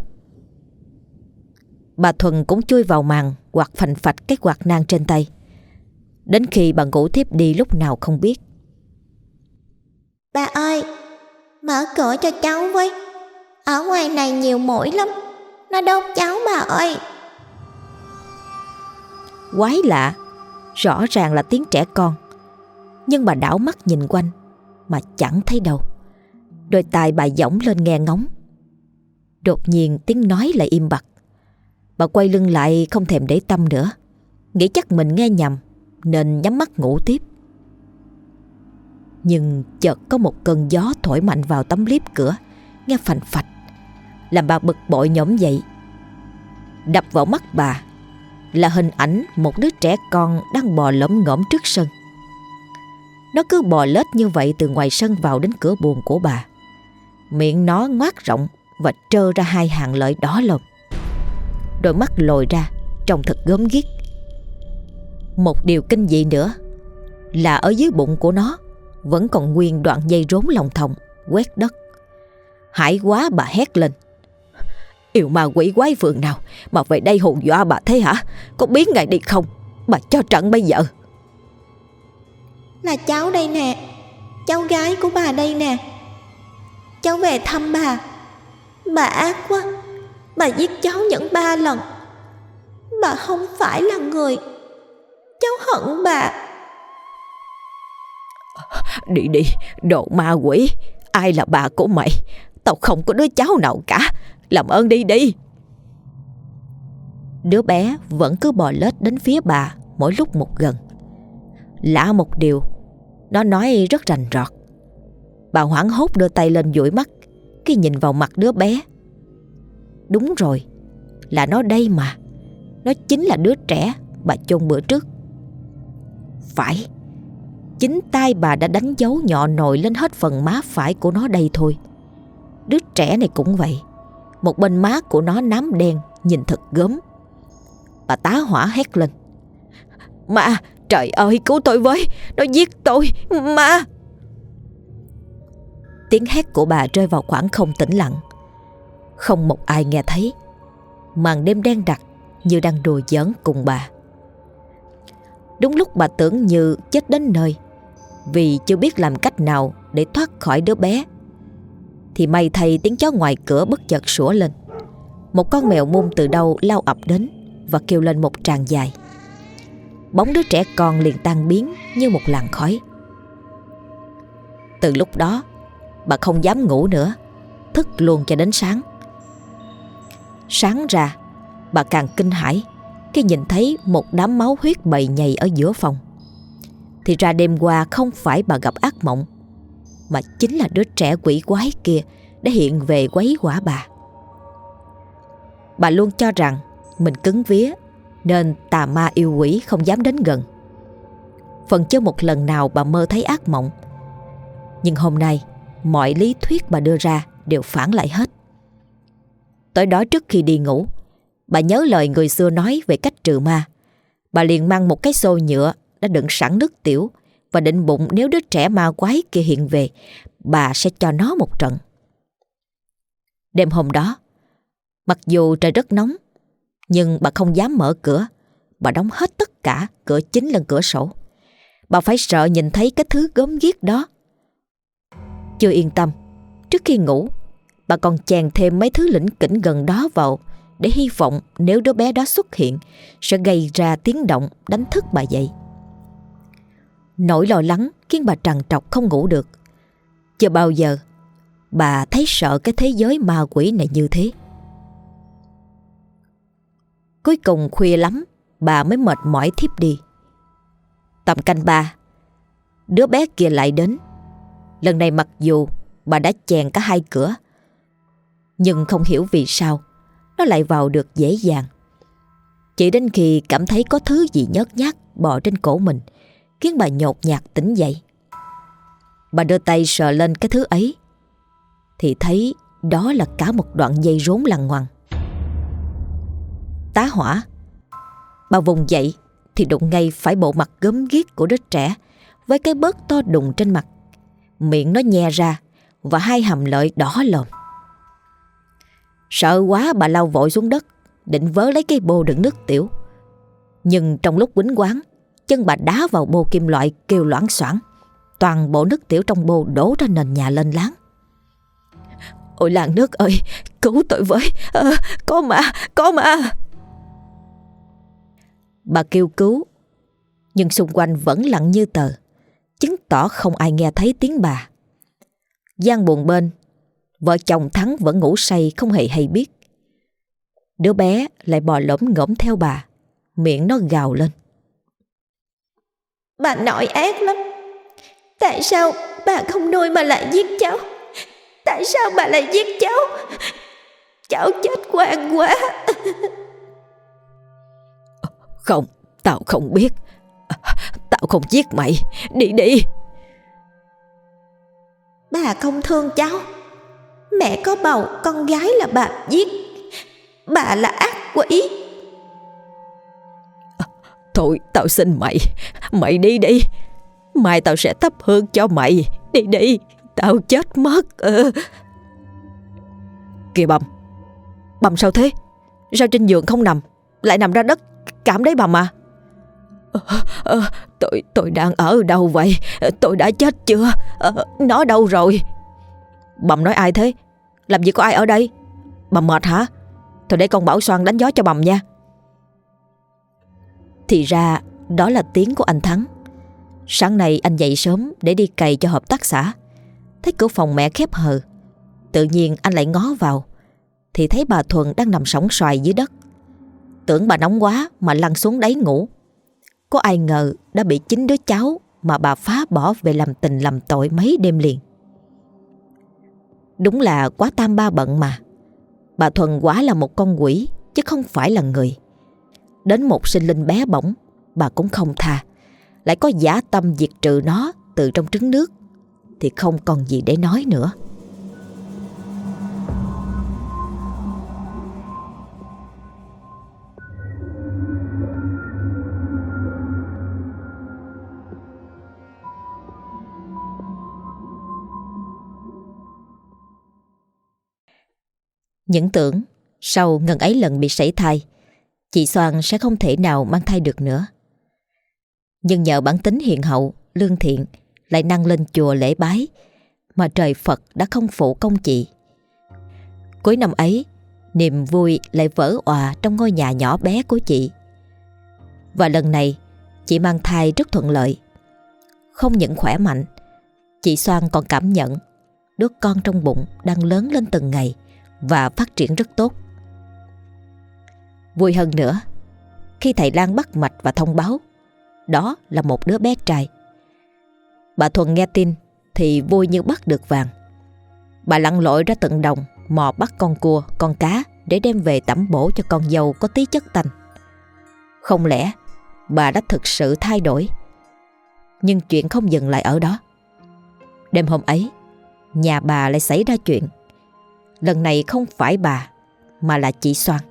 Bà Thuần cũng chui vào màn quạt phành phạch cái quạt nang trên tay, đến khi bà ngủ thiếp đi lúc nào không biết. Bà ơi, mở cửa cho cháu với. Ở ngoài này nhiều muỗi lắm, nó đốt cháu bà ơi. Quái lạ, rõ ràng là tiếng trẻ con, nhưng bà đảo mắt nhìn quanh mà chẳng thấy đâu. Đôi tai bà giỏng lên nghe ngóng. Đột nhiên tiếng nói lại im bặt. Bà quay lưng lại không thèm để tâm nữa, nghĩ chắc mình nghe nhầm nên nhắm mắt ngủ tiếp. Nhưng chợt có một cơn gió thổi mạnh vào tấm liếp cửa, nghe phành phạch, làm bà bực bội nhổm dậy. Đập vào mắt bà là hình ảnh một đứa trẻ con đang bò lổm ngổm trước sân. Nó cứ bò lết như vậy từ ngoài sân vào đến cửa buồng của bà. Miệng nó ngoác rộng và trơ ra hai hàng lợi đỏ lòm. Đôi mắt lồi ra trông thật gớm ghiếc. Một điều kinh dị nữa là ở dưới bụng của nó vẫn còn nguyên đoạn dây rốn lòng thòng quét đất. Hãi quá bà hét lên: Yêu ma quỷ quái phường nào mà về đây hù dọa bà thế hả? Có biến ngày đi không? Bà cho trận bây giờ. Là cháu đây nè, cháu gái của bà đây nè. Cháu về thăm bà. Bà ác quá, bà giết cháu những ba lần. Bà không phải là người. Cháu hận bà. Đi đi, đồ ma quỷ. Ai là bà của mày? Tao không có đứa cháu nào cả. Làm ơn đi đi. Đứa bé vẫn cứ bò lết đến phía bà mỗi lúc một gần. Lạ một điều, nó nói rất rành rọt. Bà hoảng hốt đưa tay lên dụi mắt khi nhìn vào mặt đứa bé. Đúng rồi, là nó đây mà. Nó chính là đứa trẻ bà chôn bữa trước. Phải, chính tay bà đã đánh dấu nhọ nồi lên hết phần má phải của nó đây thôi. Đứa trẻ này cũng vậy. Một bên má của nó nám đen, nhìn thật gớm. Bà tá hỏa hét lên: Ma, trời ơi cứu tôi với, nó giết tôi, ma. Tiếng hét của bà rơi vào khoảng không tĩnh lặng. Không một ai nghe thấy. Màn đêm đen đặc như đang đùa giỡn cùng bà. Đúng lúc bà tưởng như chết đến nơi vì chưa biết làm cách nào để thoát khỏi đứa bé, thì may thay tiếng chó ngoài cửa bất chợt sủa lên. Một con mèo mung từ đâu lao ập đến và kêu lên một tràng dài. Bóng đứa trẻ con liền tan biến như một làn khói. Từ lúc đó bà không dám ngủ nữa, thức luôn cho đến sáng. Sáng ra bà càng kinh hãi khi nhìn thấy một đám máu huyết bầy nhầy ở giữa phòng. Thì ra đêm qua không phải bà gặp ác mộng, mà chính là đứa trẻ quỷ quái kia đã hiện về quấy quả bà. Bà luôn cho rằng mình cứng vía nên tà ma yêu quỷ không dám đến gần. Phần chưa một lần nào bà mơ thấy ác mộng. Nhưng hôm nay mọi lý thuyết bà đưa ra đều phản lại hết. Tối đó trước khi đi ngủ, bà nhớ lời người xưa nói về cách trừ ma. Bà liền mang một cái xô nhựa đã đựng sẵn nước tiểu và định bụng nếu đứa trẻ ma quái kia hiện về, bà sẽ cho nó một trận. Đêm hôm đó, mặc dù trời rất nóng, nhưng bà không dám mở cửa. Bà đóng hết tất cả cửa chính lẫn cửa sổ. Bà phải sợ nhìn thấy cái thứ gớm ghiếc đó. Chưa yên tâm, trước khi ngủ, bà còn chèn thêm mấy thứ lỉnh kỉnh gần đó vào để hy vọng nếu đứa bé đó xuất hiện sẽ gây ra tiếng động đánh thức bà dậy. Nỗi lo lắng khiến bà trằn trọc không ngủ được. Chưa bao giờ bà thấy sợ cái thế giới ma quỷ này như thế. Cuối cùng khuya lắm bà mới mệt mỏi thiếp đi. Tầm canh ba, đứa bé kia lại đến. Lần này mặc dù bà đã chèn cả hai cửa, nhưng không hiểu vì sao nó lại vào được dễ dàng. Chỉ đến khi cảm thấy có thứ gì nhớt nhát bò trên cổ mình khiến bà nhột nhạt tỉnh dậy. Bà đưa tay sờ lên cái thứ ấy thì thấy đó là cả một đoạn dây rốn lằn ngoằn. Tá hỏa! Bà vùng dậy thì đụng ngay phải bộ mặt gớm ghiếc của đứa trẻ với cái bớt to đùng trên mặt. Miệng nó nhe ra và hai hàm lợi đỏ lòm. Sợ quá, bà lao vội xuống đất định vớ lấy cái bô đựng nước tiểu. Nhưng trong lúc quýnh quáng, chân bà đá vào bô kim loại kêu loảng xoảng. Toàn bộ nước tiểu trong bô đổ ra nền nhà lên láng. Ôi làng nước ơi, cứu tôi với, à, có ma, có ma. Bà kêu cứu, nhưng xung quanh vẫn lặng như tờ, chứng tỏ không ai nghe thấy tiếng bà. Gian buồn bên, vợ chồng Thắng vẫn ngủ say không hề hay biết. Đứa bé lại bò lổm ngổm theo bà, miệng nó gào lên. Bà nội ác lắm. Tại sao bà không nuôi mà lại giết cháu? Tại sao bà lại giết cháu? Cháu chết oan quá. Không, tao không biết. Tao không giết mày. Đi đi. Bà không thương cháu. Mẹ có bầu con gái là bà giết. Bà là ác quỷ. Thôi tao xin mày, mày đi đi. Mai tao sẽ thắp hương cho mày. Đi đi, tao chết mất. ừ. Kìa Bầm, Bầm sao thế? Sao trên giường không nằm, lại nằm ra đất cảm đấy Bầm à? ờ, ờ, Tôi tôi đang ở đâu vậy? Tôi đã chết chưa? ờ, Nó đâu rồi? Bầm nói ai thế? Làm gì có ai ở đây? Bầm mệt hả? Thôi để con Bảo Xoan đánh gió cho Bầm nha. Thì ra đó là tiếng của anh Thắng. Sáng nay anh dậy sớm để đi cày cho hợp tác xã. Thấy cửa phòng mẹ khép hờ, tự nhiên anh lại ngó vào thì thấy bà Thuần đang nằm sõng soài dưới đất. Tưởng bà nóng quá mà lăn xuống đáy ngủ. Có ai ngờ đã bị chính đứa cháu mà bà phá bỏ về làm tình làm tội mấy đêm liền. Đúng là quá tam ba bận mà. Bà Thuần quả là một con quỷ chứ không phải là người. Đến một sinh linh bé bỏng bà cũng không tha, lại có dã tâm diệt trừ nó từ trong trứng nước, thì không còn gì để nói nữa. Những tưởng sau ngần ấy lần bị sảy thai, chị Xoan sẽ không thể nào mang thai được nữa. Nhưng nhờ bản tính hiền hậu, lương thiện, lại năng lên chùa lễ bái, mà trời Phật đã không phụ công chị. Cuối năm ấy, niềm vui lại vỡ òa trong ngôi nhà nhỏ bé của chị. Và lần này, chị mang thai rất thuận lợi. Không những khỏe mạnh, chị Xoan còn cảm nhận đứa con trong bụng đang lớn lên từng ngày và phát triển rất tốt. Vui hơn nữa, khi thầy lang bắt mạch và thông báo đó là một đứa bé trai, bà Thuần nghe tin thì vui như bắt được vàng. Bà lặn lội ra tận đồng mò bắt con cua, con cá để đem về tẩm bổ cho con dâu có tí chất tanh. Không lẽ bà đã thực sự thay đổi? Nhưng chuyện không dừng lại ở đó. Đêm hôm ấy, nhà bà lại xảy ra chuyện. Lần này không phải bà mà là chị Xoan.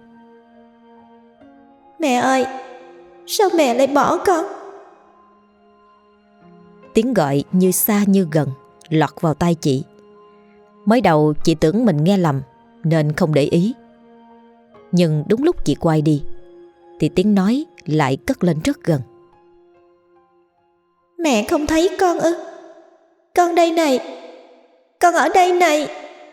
Mẹ ơi, sao mẹ lại bỏ con? Tiếng gọi như xa như gần lọt vào tai chị. Mới đầu chị tưởng mình nghe lầm nên không để ý. Nhưng đúng lúc chị quay đi thì tiếng nói lại cất lên rất gần. Mẹ không thấy con ư? Con đây này, con ở đây này.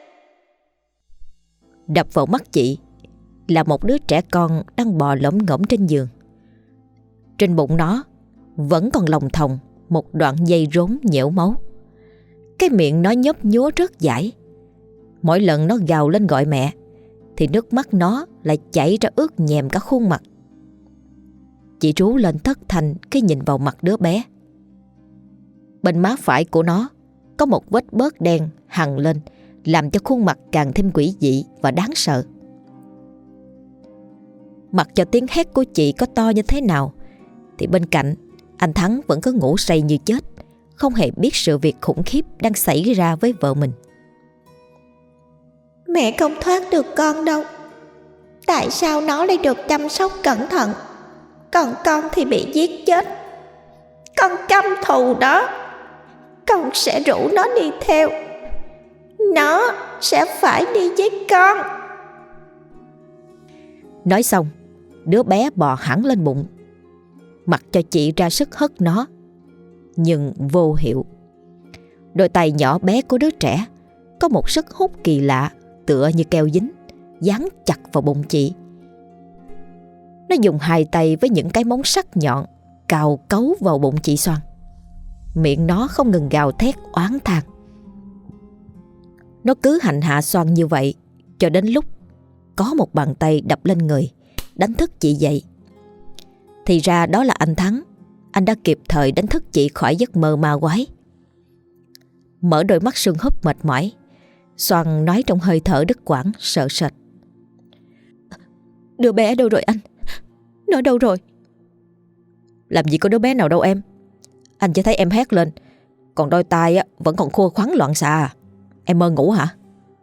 Đập vào mắt chị là một đứa trẻ con đang bò lổm ngổm trên giường. Trên bụng nó vẫn còn lồng thòng một đoạn dây rốn nhễu máu. Cái miệng nó nhấp nhúa rất dãi. Mỗi lần nó gào lên gọi mẹ thì nước mắt nó lại chảy ra ướt nhèm cả khuôn mặt. Chị rú lên thất thanh khi nhìn vào mặt đứa bé. Bên má phải của nó có một vết bớt đen hằn lên, làm cho khuôn mặt càng thêm quỷ dị và đáng sợ. Mặc cho tiếng hét của chị có to như thế nào thì bên cạnh Anh Thắng vẫn cứ ngủ say như chết, không hề biết sự việc khủng khiếp đang xảy ra với vợ mình. Mẹ không thoát được con đâu. Tại sao nó lại được chăm sóc cẩn thận, còn con thì bị giết chết? Con căm thù đó. Con sẽ rủ nó đi theo. Nó sẽ phải đi với con. Nói xong, đứa bé bò hẳn lên bụng, mặc cho chị ra sức hất nó, nhưng vô hiệu. Đôi tay nhỏ bé của đứa trẻ có một sức hút kỳ lạ, tựa như keo dính, dán chặt vào bụng chị. Nó dùng hai tay với những cái móng sắc nhọn cào cấu vào bụng chị Xoan. Miệng nó không ngừng gào thét oán than. Nó cứ hành hạ Xoan như vậy cho đến lúc có một bàn tay đập lên người, đánh thức chị dậy. Thì ra đó là anh Thắng. Anh đã kịp thời đánh thức chị khỏi giấc mơ ma quái. Mở đôi mắt sưng húp mệt mỏi, Xoan nói trong hơi thở đứt quãng sợ sệt: "Đứa bé đâu rồi anh? Nó đâu rồi?" "Làm gì có đứa bé nào đâu em. Anh chỉ thấy em hét lên, còn đôi tai á, vẫn còn khô khoắn loạn xạ à. Em mơ ngủ hả?"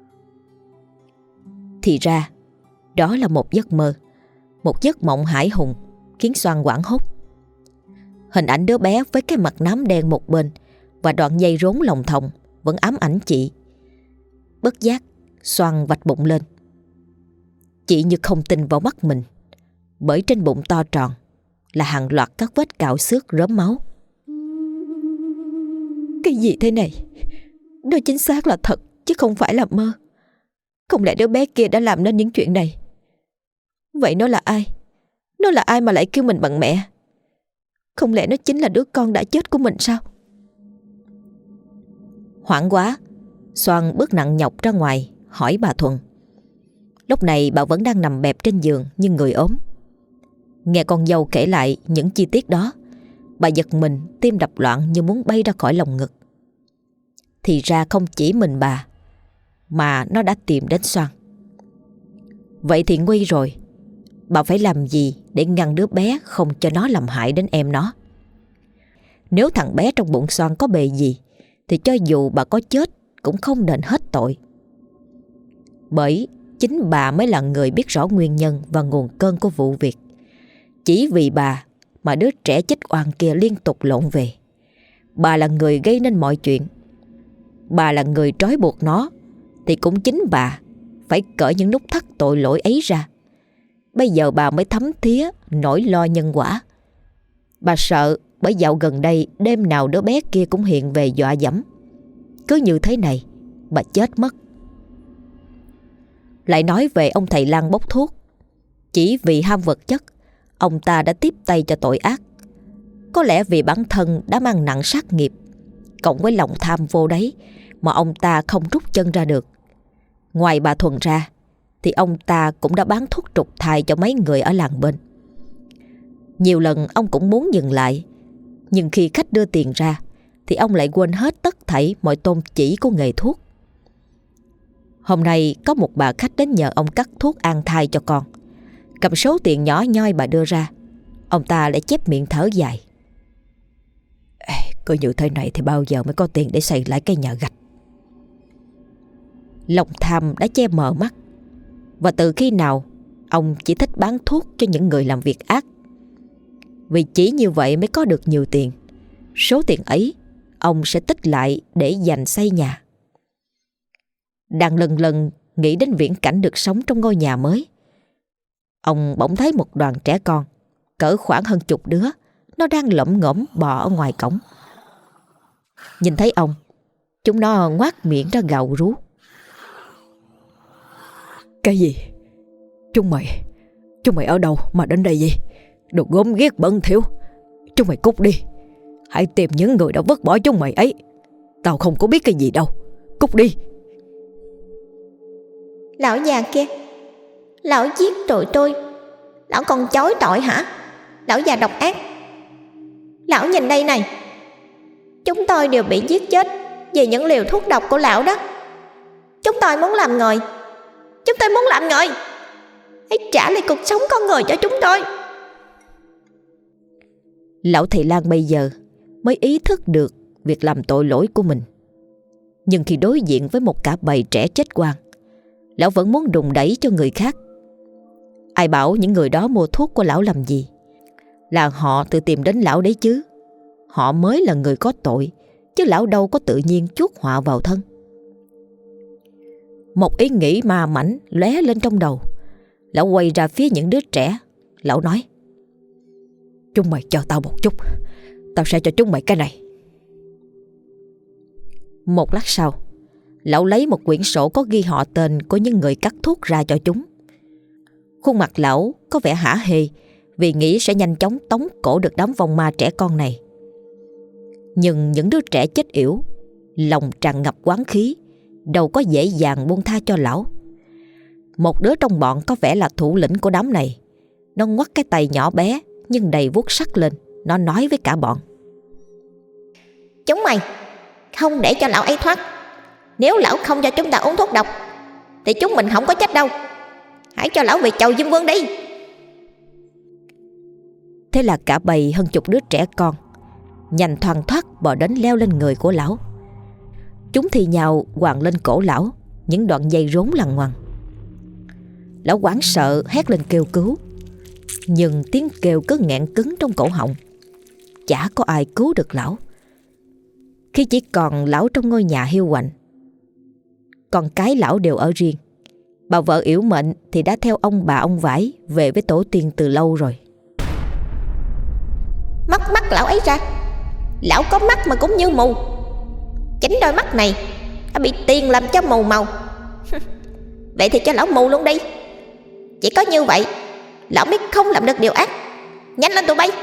Thì ra đó là một giấc mơ, một giấc mộng hãi hùng khiến Xoan hoảng hốt. Hình ảnh đứa bé với cái mặt nám đen một bên và đoạn dây rốn lồng thòng vẫn ám ảnh chị. Bất giác Xoan vạch bụng lên. Chị như không tin vào mắt mình, bởi trên bụng to tròn là hàng loạt các vết cạo xước rớm máu. Cái gì thế này? Đó chính xác là thật chứ không phải là mơ. Không lẽ đứa bé kia đã làm nên những chuyện này? Vậy nó là ai? Nó là ai mà lại kêu mình bằng mẹ? Không lẽ nó chính là đứa con đã chết của mình sao? Hoảng quá, Xoan bước nặng nhọc ra ngoài hỏi bà Thuận. Lúc này bà vẫn đang nằm bẹp trên giường như người ốm. Nghe con dâu kể lại những chi tiết đó, bà giật mình, tim đập loạn như muốn bay ra khỏi lồng ngực. Thì ra không chỉ mình bà, mà nó đã tìm đến Xoan. Vậy thì nguy rồi. Bà phải làm gì để ngăn đứa bé không cho nó làm hại đến em nó? Nếu thằng bé trong bụng Xoan có bề gì thì cho dù bà có chết cũng không đền hết tội. Bởi chính bà mới là người biết rõ nguyên nhân và nguồn cơn của vụ việc. Chỉ vì bà mà đứa trẻ chết oan kia liên tục lộn về. Bà là người gây nên mọi chuyện. Bà là người trói buộc nó, thì cũng chính bà phải cởi những nút thắt tội lỗi ấy ra. Bây giờ bà mới thấm thía nỗi lo nhân quả. Bà sợ bởi dạo gần đây đêm nào đứa bé kia cũng hiện về dọa dẫm. Cứ như thế này bà chết mất. Lại nói về ông thầy lang bốc thuốc. Chỉ vì ham vật chất, ông ta đã tiếp tay cho tội ác. Có lẽ vì bản thân đã mang nặng sát nghiệp, cộng với lòng tham vô đáy mà ông ta không rút chân ra được. Ngoài bà Thuần ra thì ông ta cũng đã bán thuốc trục thai cho mấy người ở làng bên. Nhiều lần ông cũng muốn dừng lại, nhưng khi khách đưa tiền ra thì ông lại quên hết tất thảy mọi tôn chỉ của nghề thuốc. Hôm nay có một bà khách đến nhờ ông cắt thuốc an thai cho con. Cầm số tiền nhỏ nhoi bà đưa ra, ông ta lại chép miệng thở dài: Ê, cứ như thế này thì bao giờ mới có tiền để xây lại cái nhà gạch. Lòng tham đã che mờ mắt. Và từ khi nào ông chỉ thích bán thuốc cho những người làm việc ác? Vì chỉ như vậy mới có được nhiều tiền. Số tiền ấy ông sẽ tích lại để dành xây nhà. Đang lần lần nghĩ đến viễn cảnh được sống trong ngôi nhà mới, ông bỗng thấy một đoàn trẻ con cỡ khoảng hơn chục đứa, nó đang lẩm ngẩm bò ở ngoài cổng. Nhìn thấy ông, chúng nó ngoác miệng ra gào rú: Cái gì? Chúng mày Chúng mày ở đâu mà đến đây vậy? Đồ gốm ghiếc bẩn thỉu, chúng mày cút đi. Hãy tìm những người đã vứt bỏ chúng mày ấy. Tao không có biết cái gì đâu. Cút đi. Lão già kia, lão giết tụi tôi, lão còn chối tội hả? Lão già độc ác. Lão nhìn đây này, chúng tôi đều bị giết chết vì những liều thuốc độc của lão đó. Chúng tôi muốn làm người. Chúng tôi muốn làm người. Hãy trả lại cuộc sống con người cho chúng tôi. Lão thầy lang bây giờ mới ý thức được việc làm tội lỗi của mình. Nhưng khi đối diện với một cả bầy trẻ chết oan, lão vẫn muốn đùn đẩy cho người khác. Ai bảo những người đó mua thuốc của lão làm gì? Là họ tự tìm đến lão đấy chứ. Họ mới là người có tội, chứ lão đâu có tự nhiên chuốc họa vào thân. Một ý nghĩ ma mãnh lóe lên trong đầu. Lão quay ra phía những đứa trẻ. Lão nói: "Chúng mày cho tao một chút, tao sẽ cho chúng mày cái này." Một lát sau, lão lấy một quyển sổ có ghi họ tên của những người cắt thuốc ra cho chúng. Khuôn mặt lão có vẻ hả hê vì nghĩ sẽ nhanh chóng tống cổ được đám vong ma trẻ con này. Nhưng những đứa trẻ chết yểu, lòng tràn ngập oán khí, đâu có dễ dàng buông tha cho lão. Một đứa trong bọn có vẻ là thủ lĩnh của đám này. Nó ngoắt cái tay nhỏ bé nhưng đầy vuốt sắc lên. Nó nói với cả bọn: "Chúng mày không để cho lão ấy thoát. Nếu lão không cho chúng ta uống thuốc độc thì chúng mình không có chết đâu. Hãy cho lão về chầu Dương Vương đi." Thế là cả bầy hơn chục đứa trẻ con nhanh thoăn thoắt bò đến leo lên người của lão. Chúng thì nhào quàng lên cổ lão những đoạn dây rốn lằn ngoằn. Lão hoảng sợ hét lên kêu cứu, nhưng tiếng kêu cứ nghẹn cứng trong cổ họng. Chả có ai cứu được lão. Khi chỉ còn lão trong ngôi nhà hiu quạnh, con cái lão đều ở riêng. Bà vợ yểu mệnh thì đã theo ông bà ông vải về với tổ tiên từ lâu rồi. "Móc mắt lão ấy ra. Lão có mắt mà cũng như mù. Chính đôi mắt này đã bị tiền làm cho mù màu. Vậy thì cho lão mù luôn đi. Chỉ có như vậy lão mới không làm được điều ác. Nhanh lên tụi bay."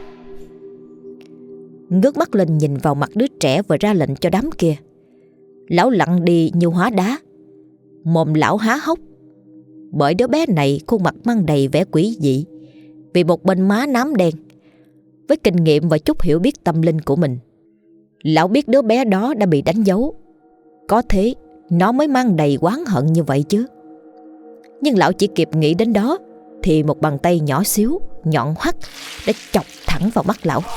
Ngước mắt lên nhìn vào mặt đứa trẻ vừa ra lệnh cho đám kia. Lão lặng đi như hóa đá. Mồm lão há hốc, bởi đứa bé này khuôn mặt mang đầy vẻ quỷ dị vì một bên má nám đen. Với kinh nghiệm và chút hiểu biết tâm linh của mình, lão biết đứa bé đó đã bị đánh dấu. Có thế nó mới mang đầy oán hận như vậy chứ. Nhưng lão chỉ kịp nghĩ đến đó thì một bàn tay nhỏ xíu, nhọn hoắt đã chọc thẳng vào mắt lão.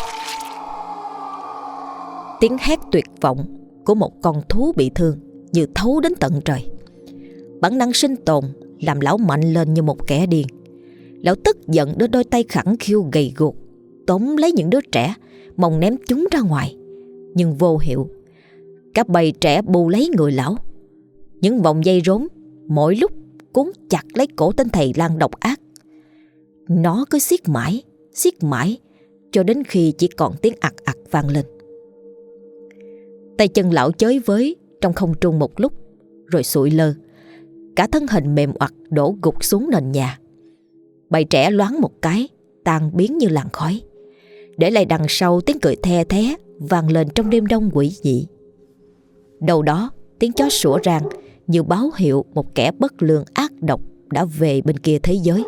Tiếng hét tuyệt vọng của một con thú bị thương như thấu đến tận trời. Bản năng sinh tồn làm lão mạnh lên như một kẻ điên. Lão tức giận đưa đôi tay khẳng khiu gầy guộc tóm lấy những đứa trẻ, mong ném chúng ra ngoài, nhưng vô hiệu. Các bầy trẻ bù lấy người lão. Những vòng dây rốn mỗi lúc cuốn chặt lấy cổ tên thầy lang độc ác. Nó cứ siết mãi, siết mãi cho đến khi chỉ còn tiếng ặc ặc vang lên. Tay chân lão chới với trong không trung một lúc, rồi sụi lơ. Cả thân hình mềm oặt đổ gục xuống nền nhà. Bầy trẻ loáng một cái, tan biến như làn khói, để lại đằng sau tiếng cười the thé vang lên trong đêm đông quỷ dị. Đâu đó tiếng chó sủa rang như báo hiệu một kẻ bất lương ác độc đã về bên kia thế giới.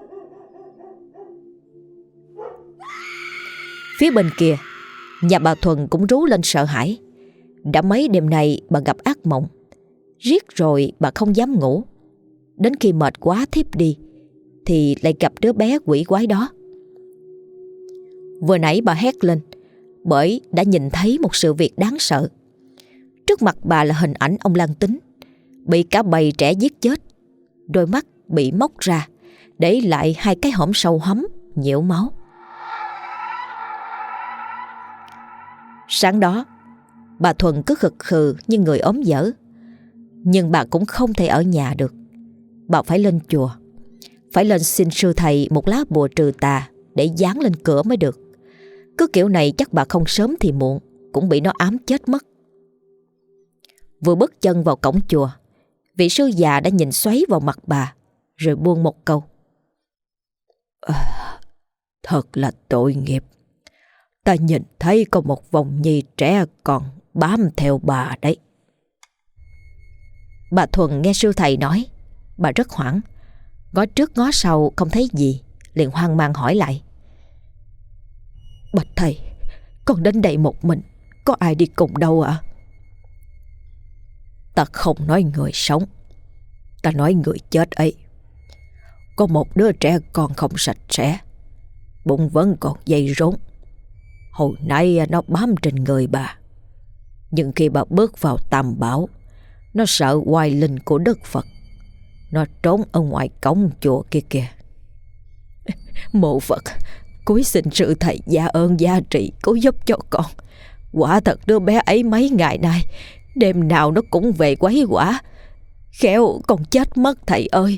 Phía bên kia, nhà bà Thuần cũng rú lên sợ hãi. Đã mấy đêm nay bà gặp ác mộng. Riết rồi bà không dám ngủ. Đến khi mệt quá thiếp đi thì lại gặp đứa bé quỷ quái đó. Vừa nãy bà hét lên bởi đã nhìn thấy một sự việc đáng sợ. Trước mặt bà là hình ảnh ông Lang Tính bị cả bầy trẻ giết chết. Đôi mắt bị móc ra, để lại hai cái hõm sâu hóm nhiễu máu. Sáng đó bà Thuần cứ khực khừ như người ốm dở. Nhưng bà cũng không thể ở nhà được. Bà phải lên chùa, phải lên xin sư thầy một lá bùa trừ tà để dán lên cửa mới được. Cứ kiểu này chắc bà không sớm thì muộn cũng bị nó ám chết mất. Vừa bước chân vào cổng chùa, vị sư già đã nhìn xoáy vào mặt bà, rồi buông một câu: à, "Thật là tội nghiệp. Ta nhìn thấy có một vòng nhi trẻ còn bám theo bà đấy." Bà Thuần nghe sư thầy nói, bà rất hoảng. Ngó trước ngó sau không thấy gì, liền hoang mang hỏi lại: "Bạch thầy, con đến đây một mình, có ai đi cùng đâu ạ?" "Ta không nói người sống, ta nói người chết ấy. Có một đứa trẻ con không sạch sẽ, bụng vẫn còn dây rốn. Hồi nay nó bám trên người bà, nhưng khi bà bước vào Tam Bảo, nó sợ oai linh của Đức Phật. Nó trốn ở ngoài cổng chùa kia kìa. Mộ Phật, cúi xin sư thầy gia ơn gia trị cứu giúp cho con. Quả thật đứa bé ấy mấy ngày nay đêm nào nó cũng về quấy quả, khéo con chết mất thầy ơi.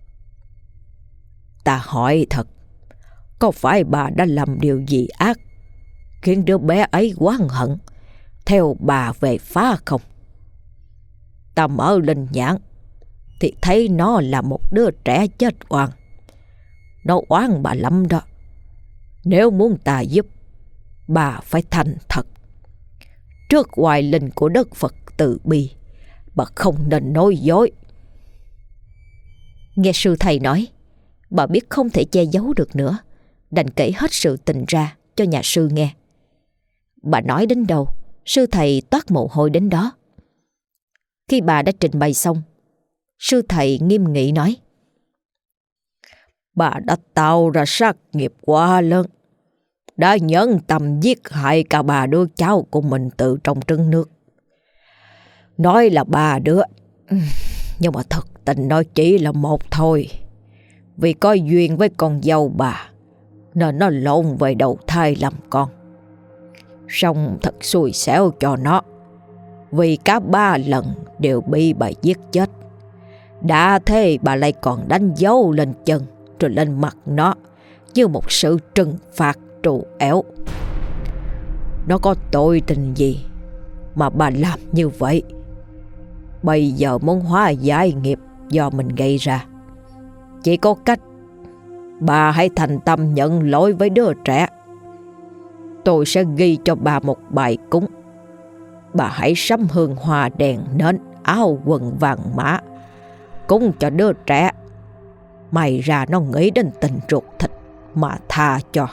Ta hỏi thật, có phải bà đã làm điều gì ác khiến đứa bé ấy oán hận theo bà về phá không? Ta mở linh nhãn thì thấy nó là một đứa trẻ chết oan. Nó oán bà lắm đó. Nếu muốn ta giúp, bà phải thành thật trước oai linh của Đức Phật từ bi. Bà không nên nói dối. Nghe sư thầy nói, bà biết không thể che giấu được nữa, đành kể hết sự tình ra cho nhà sư nghe. Bà nói đến đâu, sư thầy toát mồ hôi đến đó. Khi bà đã trình bày xong, sư thầy nghiêm nghị nói: Bà đã tạo ra sát nghiệp quá lớn, đã nhẫn tâm giết hại cả ba đứa cháu của mình từ trong trứng nước. Nói là ba đứa, nhưng mà thực tình nó chỉ là một thôi. Vì có duyên với con dâu bà nên nó lộn về đầu thai làm con. Song thật xui xẻo cho nó, vì cả ba lần đều bị bà giết chết. Đã thế bà lại còn đánh dấu lên chân rồi lên mặt nó như một sự trừng phạt trù ẻo. Nó có tội tình gì mà bà làm như vậy? Bây giờ muốn hóa giải nghiệp do mình gây ra, chỉ có cách bà hãy thành tâm nhận lỗi với đứa trẻ. Tôi sẽ ghi cho bà một bài cúng. Bà hãy sắm hương hoa đèn nến, áo quần vàng mã cúng cho đứa trẻ. May ra nó nghĩ đến tình ruột thịt mà tha cho.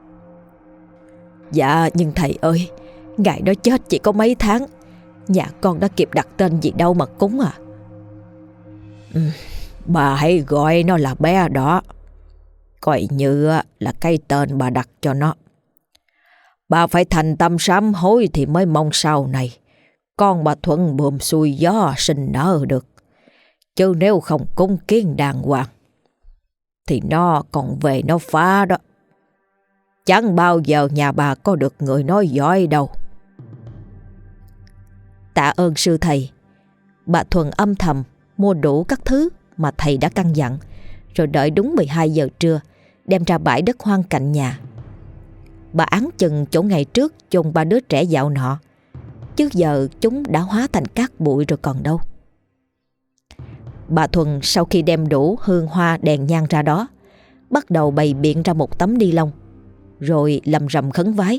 Dạ nhưng thầy ơi, ngày nó chết chỉ có mấy tháng, nhà con đã kịp đặt tên gì đâu mà cúng à. ừ, Bà hãy gọi nó là bé đó, coi như là cái tên bà đặt cho nó. Bà phải thành tâm sám hối thì mới mong sau này con bà thuận buồm xuôi gió sinh nở được. Chứ nếu không cúng kiến đàng hoàng thì nó còn về nó phá đó. Chẳng bao giờ nhà bà có được người nói giỏi đâu. Tạ ơn sư thầy. Bà Thuần âm thầm mua đủ các thứ mà thầy đã căn dặn, rồi đợi đúng mười hai giờ trưa đem ra bãi đất hoang cạnh nhà. Bà án chừng chỗ ngày trước chôn ba đứa trẻ dạo nọ, chứ giờ chúng đã hóa thành cát bụi rồi còn đâu. Bà Thuần sau khi đem đủ hương hoa đèn nhang ra đó, bắt đầu bày biện ra một tấm ni lông, rồi lầm rầm khấn vái: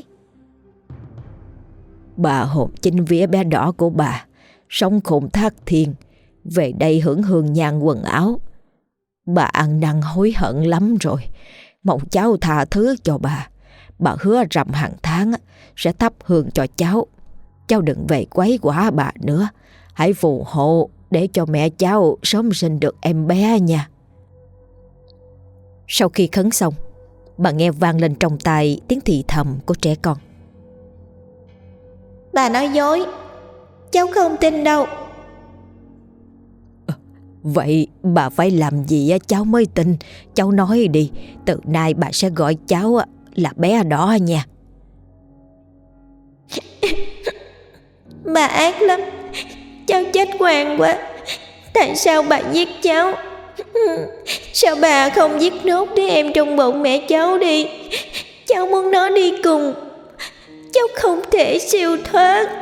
Bà hồn chính vía bé đỏ của bà, sống khôn thác thiên, về đây hưởng hương nhang quần áo. Bà ăn năn hối hận lắm rồi, mong cháu tha thứ cho bà. Bà hứa rằm hàng tháng sẽ thắp hương cho cháu. Cháu đừng về quấy quả bà nữa. Hãy phù hộ để cho mẹ cháu sớm sinh được em bé nha. Sau khi khấn xong, bà nghe vang lên trong tai tiếng thì thầm của trẻ con: Bà nói dối, cháu không tin đâu. Vậy bà phải làm gì cháu mới tin? Cháu nói đi, từ nay bà sẽ gọi cháu là bé đỏ nha. Bà ác lắm, cháu chết oan quá. Tại sao bà giết cháu? Sao bà không giết nốt đứa em trong bụng mẹ cháu đi? Cháu muốn nó đi cùng, cháu không thể siêu thoát.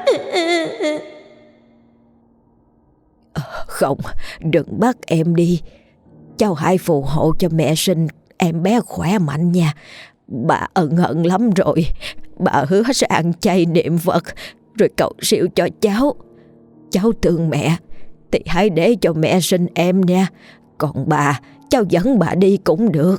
Không, đừng bắt em đi. Cháu hãy phù hộ cho mẹ sinh em bé khỏe mạnh nha. Bà ân hận lắm rồi. Bà hứa sẽ ăn chay niệm Phật rồi cầu siêu cho cháu. Cháu thương mẹ thì hãy để cho mẹ sinh em nha. Còn bà, cháu dẫn bà đi cũng được.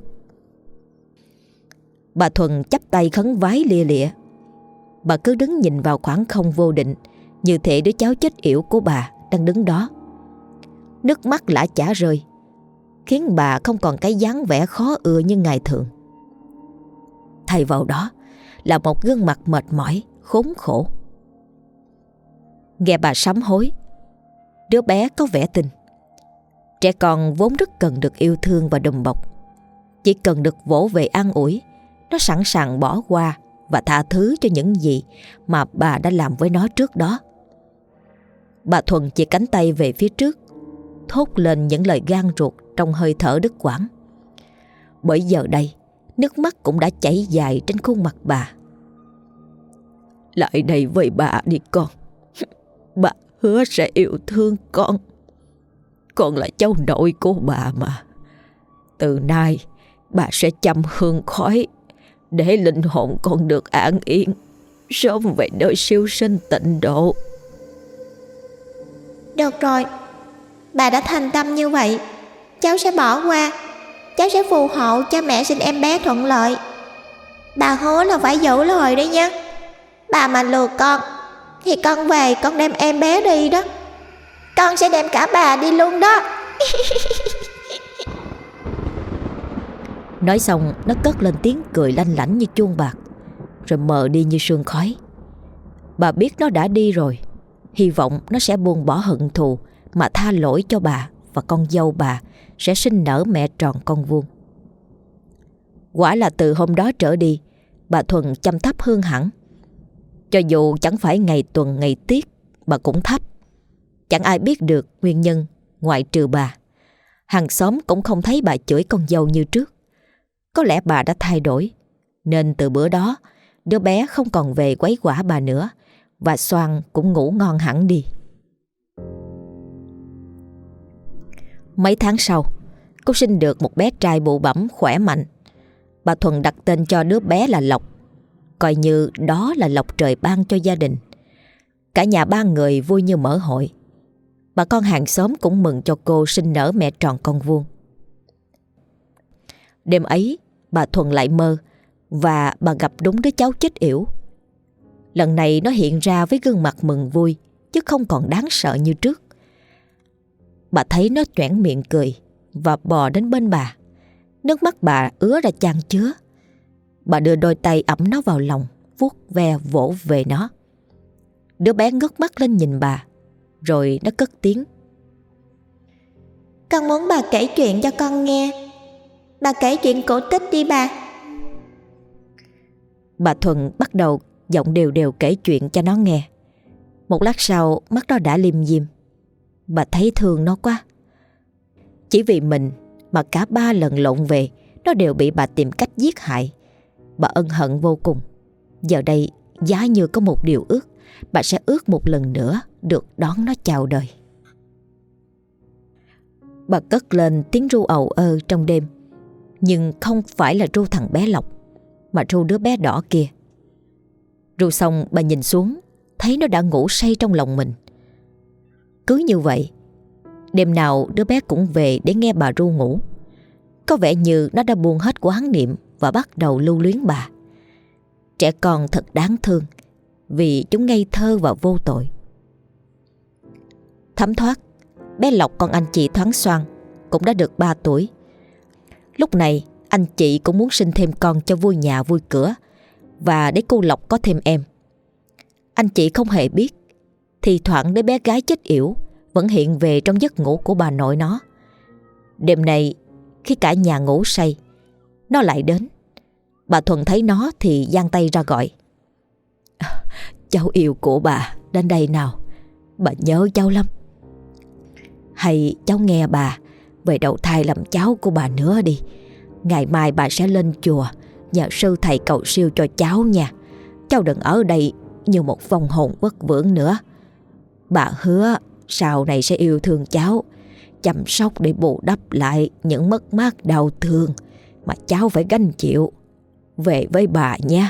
Bà Thuần chắp tay khấn vái lia lịa. Bà cứ đứng nhìn vào khoảng không vô định, như thể đứa cháu chết yểu của bà đang đứng đó. Nước mắt lã chả rơi, khiến bà không còn cái dáng vẻ khó ưa như ngày thường. Thay vào đó là một gương mặt mệt mỏi, khốn khổ. Nghe bà sám hối, đứa bé có vẻ tin. Trẻ con vốn rất cần được yêu thương và đùm bọc. Chỉ cần được vỗ về an ủi, nó sẵn sàng bỏ qua và tha thứ cho những gì mà bà đã làm với nó trước đó. Bà Thuần chỉ cánh tay về phía trước, thốt lên những lời gan ruột trong hơi thở đứt quãng. Bởi giờ đây, nước mắt cũng đã chảy dài trên khuôn mặt bà. Lại đây với bà đi con. Bà hứa sẽ yêu thương con. Con là cháu nội của bà mà. Từ nay bà sẽ chăm hương khói để linh hồn con được an yên, sớm về nơi siêu sinh tịnh độ. Được rồi, bà đã thành tâm như vậy, cháu sẽ bỏ qua. Cháu sẽ phù hộ cho mẹ sinh em bé thuận lợi. Bà hứa là phải giữ lời đấy nhé. Bà mà lừa con thì con về con đem em bé đi đó. Con sẽ đem cả bà đi luôn đó. Nói xong nó cất lên tiếng cười lanh lảnh như chuông bạc, rồi mờ đi như sương khói. Bà biết nó đã đi rồi, hy vọng nó sẽ buông bỏ hận thù mà tha lỗi cho bà, và con dâu bà sẽ sinh nở mẹ tròn con vuông. Quả là từ hôm đó trở đi, bà Thuần chăm thắp hương hẳn. Cho dù chẳng phải ngày tuần ngày tiết, bà cũng thắp. Chẳng ai biết được nguyên nhân ngoại trừ bà. Hàng xóm cũng không thấy bà chửi con dâu như trước. Có lẽ bà đã thay đổi, nên từ bữa đó đứa bé không còn về quấy quả bà nữa, và Xoan cũng ngủ ngon hẳn đi. Mấy tháng sau, cô sinh được một bé trai bụ bẫm khỏe mạnh. Bà Thuần đặt tên cho đứa bé là Lộc, coi như đó là lộc trời ban cho gia đình. Cả nhà ba người vui như mở hội. Bà con hàng xóm cũng mừng cho cô sinh nở mẹ tròn con vuông. Đêm ấy, bà Thuần lại mơ, và bà gặp đúng đứa cháu chết yểu. Lần này nó hiện ra với gương mặt mừng vui, chứ không còn đáng sợ như trước. Bà thấy nó nhoẻn miệng cười và bò đến bên bà. Nước mắt bà ứa ra chan chứa. Bà đưa đôi tay ẵm nó vào lòng, vuốt ve vỗ về nó. Đứa bé ngước mắt lên nhìn bà, rồi nó cất tiếng. Con muốn bà kể chuyện cho con nghe. Bà kể chuyện cổ tích đi bà. Bà Thuần bắt đầu giọng đều đều kể chuyện cho nó nghe. Một lát sau, mắt nó đã lim dim. Bà thấy thương nó quá. Chỉ vì mình mà cả ba lần lộn về, nó đều bị bà tìm cách giết hại. Bà ân hận vô cùng. Giờ đây, giá như có một điều ước, bà sẽ ước một lần nữa được đón nó chào đời. Bà cất lên tiếng ru ầu ơ trong đêm, nhưng không phải là ru thằng bé Lộc, mà ru đứa bé đỏ kia. Ru xong bà nhìn xuống, thấy nó đã ngủ say trong lòng mình. Cứ như vậy, đêm nào đứa bé cũng về để nghe bà ru ngủ. Có vẻ như nó đã buông hết quán niệm và bắt đầu lưu luyến bà. Trẻ con thật đáng thương, vì chúng ngây thơ và vô tội. Thấm thoát, bé Lộc con anh chị Thoáng Xoan cũng đã được ba tuổi. Lúc này anh chị cũng muốn sinh thêm con cho vui nhà vui cửa, và để cô Lộc có thêm em. Anh chị không hề biết, thì thoảng đứa bé gái chết yểu vẫn hiện về trong giấc ngủ của bà nội nó. Đêm nay, khi cả nhà ngủ say, nó lại đến. Bà Thuần thấy nó thì giang tay ra gọi. Cháu yêu của bà, đến đây nào. Bà nhớ cháu lắm. Hay cháu nghe bà về đầu thai làm cháu của bà nữa đi. Ngày mai bà sẽ lên chùa nhờ sư thầy cầu siêu cho cháu nha. Cháu đừng ở đây như một vong hồn vất vưởng nữa. Bà hứa sau này sẽ yêu thương cháu, chăm sóc để bù đắp lại những mất mát đau thương mà cháu phải gánh chịu. Về với bà nha.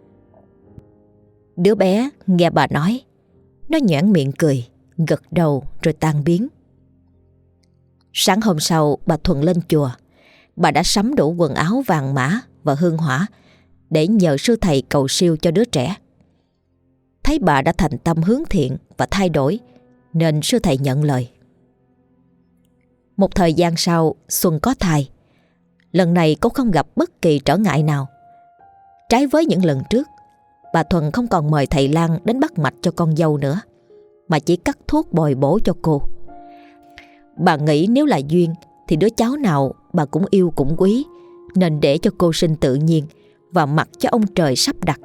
Đứa bé nghe bà nói, nó nhoẻn miệng cười, gật đầu rồi tan biến. Sáng hôm sau, bà Thuần lên chùa. Bà đã sắm đủ quần áo vàng mã và hương hỏa để nhờ sư thầy cầu siêu cho đứa trẻ. Thấy bà đã thành tâm hướng thiện và thay đổi, nên sư thầy nhận lời. Một thời gian sau, Xuân có thai. Lần này cô không gặp bất kỳ trở ngại nào. Trái với những lần trước, bà Thuần không còn mời thầy lang đến bắt mạch cho con dâu nữa, mà chỉ cắt thuốc bồi bổ cho cô. Bà nghĩ nếu là duyên thì đứa cháu nào bà cũng yêu cũng quý, nên để cho cô sinh tự nhiên và mặc cho ông trời sắp đặt.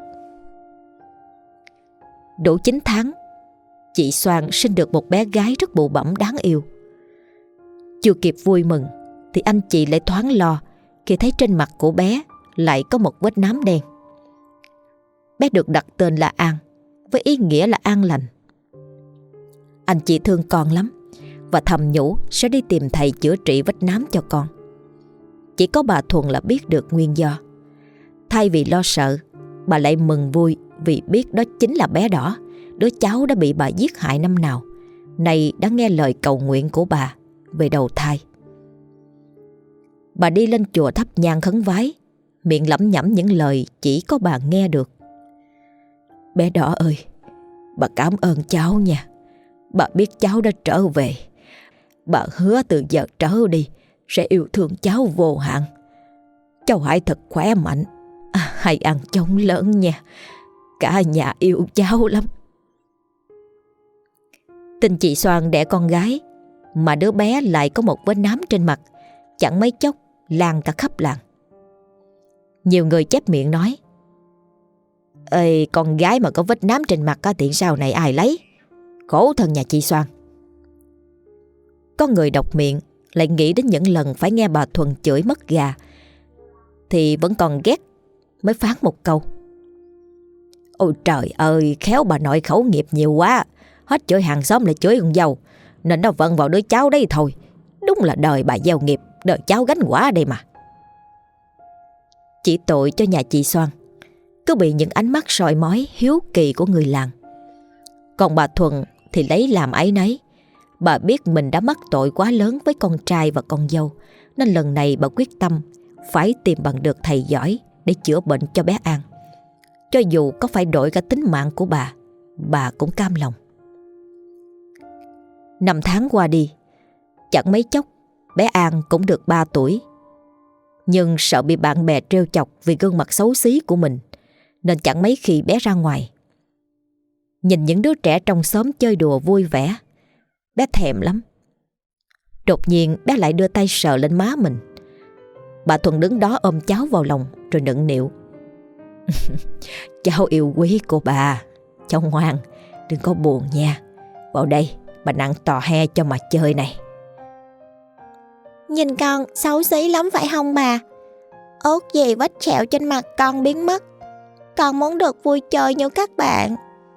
Đủ chín tháng, chị Soan sinh được một bé gái rất bụ bẫm đáng yêu. Chưa kịp vui mừng thì anh chị lại thoáng lo khi thấy trên mặt của bé lại có một vết nám đen. Bé được đặt tên là An, với ý nghĩa là an lành. Anh chị thương con lắm và thầm nhủ sẽ đi tìm thầy chữa trị vết nám cho con. Chỉ có bà Thuần là biết được nguyên do. Thay vì lo sợ, bà lại mừng vui vì biết đó chính là bé Đỏ, đứa cháu đã bị bà giết hại năm nào, nay đã nghe lời cầu nguyện của bà về đầu thai. Bà đi lên chùa thắp nhang khấn vái, miệng lẩm nhẩm những lời chỉ có bà nghe được. Bé Đỏ ơi, bà cảm ơn cháu nha. Bà biết cháu đã trở về. Bà hứa từ giờ trở đi sẽ yêu thương cháu vô hạn. Cháu hãy thật khỏe mạnh, à, hãy ăn chóng lớn nha. Cả nhà yêu cháu lắm. Tin chị Soan đẻ con gái, mà đứa bé lại có một vết nám trên mặt, chẳng mấy chốc lan cả khắp làng. Nhiều người chép miệng nói: Ê, con gái mà có vết nám trên mặt á, tiện sau này ai lấy? Khổ thân nhà chị Soan. Có người đọc miệng lại nghĩ đến những lần phải nghe bà Thuần chửi mất gà, thì vẫn còn ghét mới phán một câu: Ôi trời ơi, khéo bà nội khẩu nghiệp nhiều quá, hết chửi hàng xóm lại chửi con dâu, nên nó vận vào đứa cháu đấy thôi. Đúng là đời bà gieo nghiệp, đời cháu gánh quả đây mà. Chỉ tội cho nhà chị Soan, cứ bị những ánh mắt soi mói hiếu kỳ của người làng. Còn bà Thuần thì lấy làm áy náy. Bà biết mình đã mắc tội quá lớn với con trai và con dâu, nên lần này bà quyết tâm phải tìm bằng được thầy giỏi để chữa bệnh cho bé An. Cho dù có phải đổi cả tính mạng của bà, bà cũng cam lòng. Năm tháng qua đi, chẳng mấy chốc bé An cũng được ba tuổi. Nhưng sợ bị bạn bè trêu chọc vì gương mặt xấu xí của mình, nên chẳng mấy khi bé ra ngoài. Nhìn những đứa trẻ trong xóm chơi đùa vui vẻ, bé thèm lắm. Đột nhiên bé lại đưa tay sờ lên má mình. Bà Thuần đứng đó ôm cháu vào lòng rồi nựng nịu: Cháu yêu quý của bà, cháu ngoan, đừng có buồn nha. Vào đây, bà nặng tò he cho mà chơi này. Nhìn con xấu xí lắm phải không bà? Ước gì vết sẹo trên mặt con biến mất. Con muốn được vui chơi như các bạn.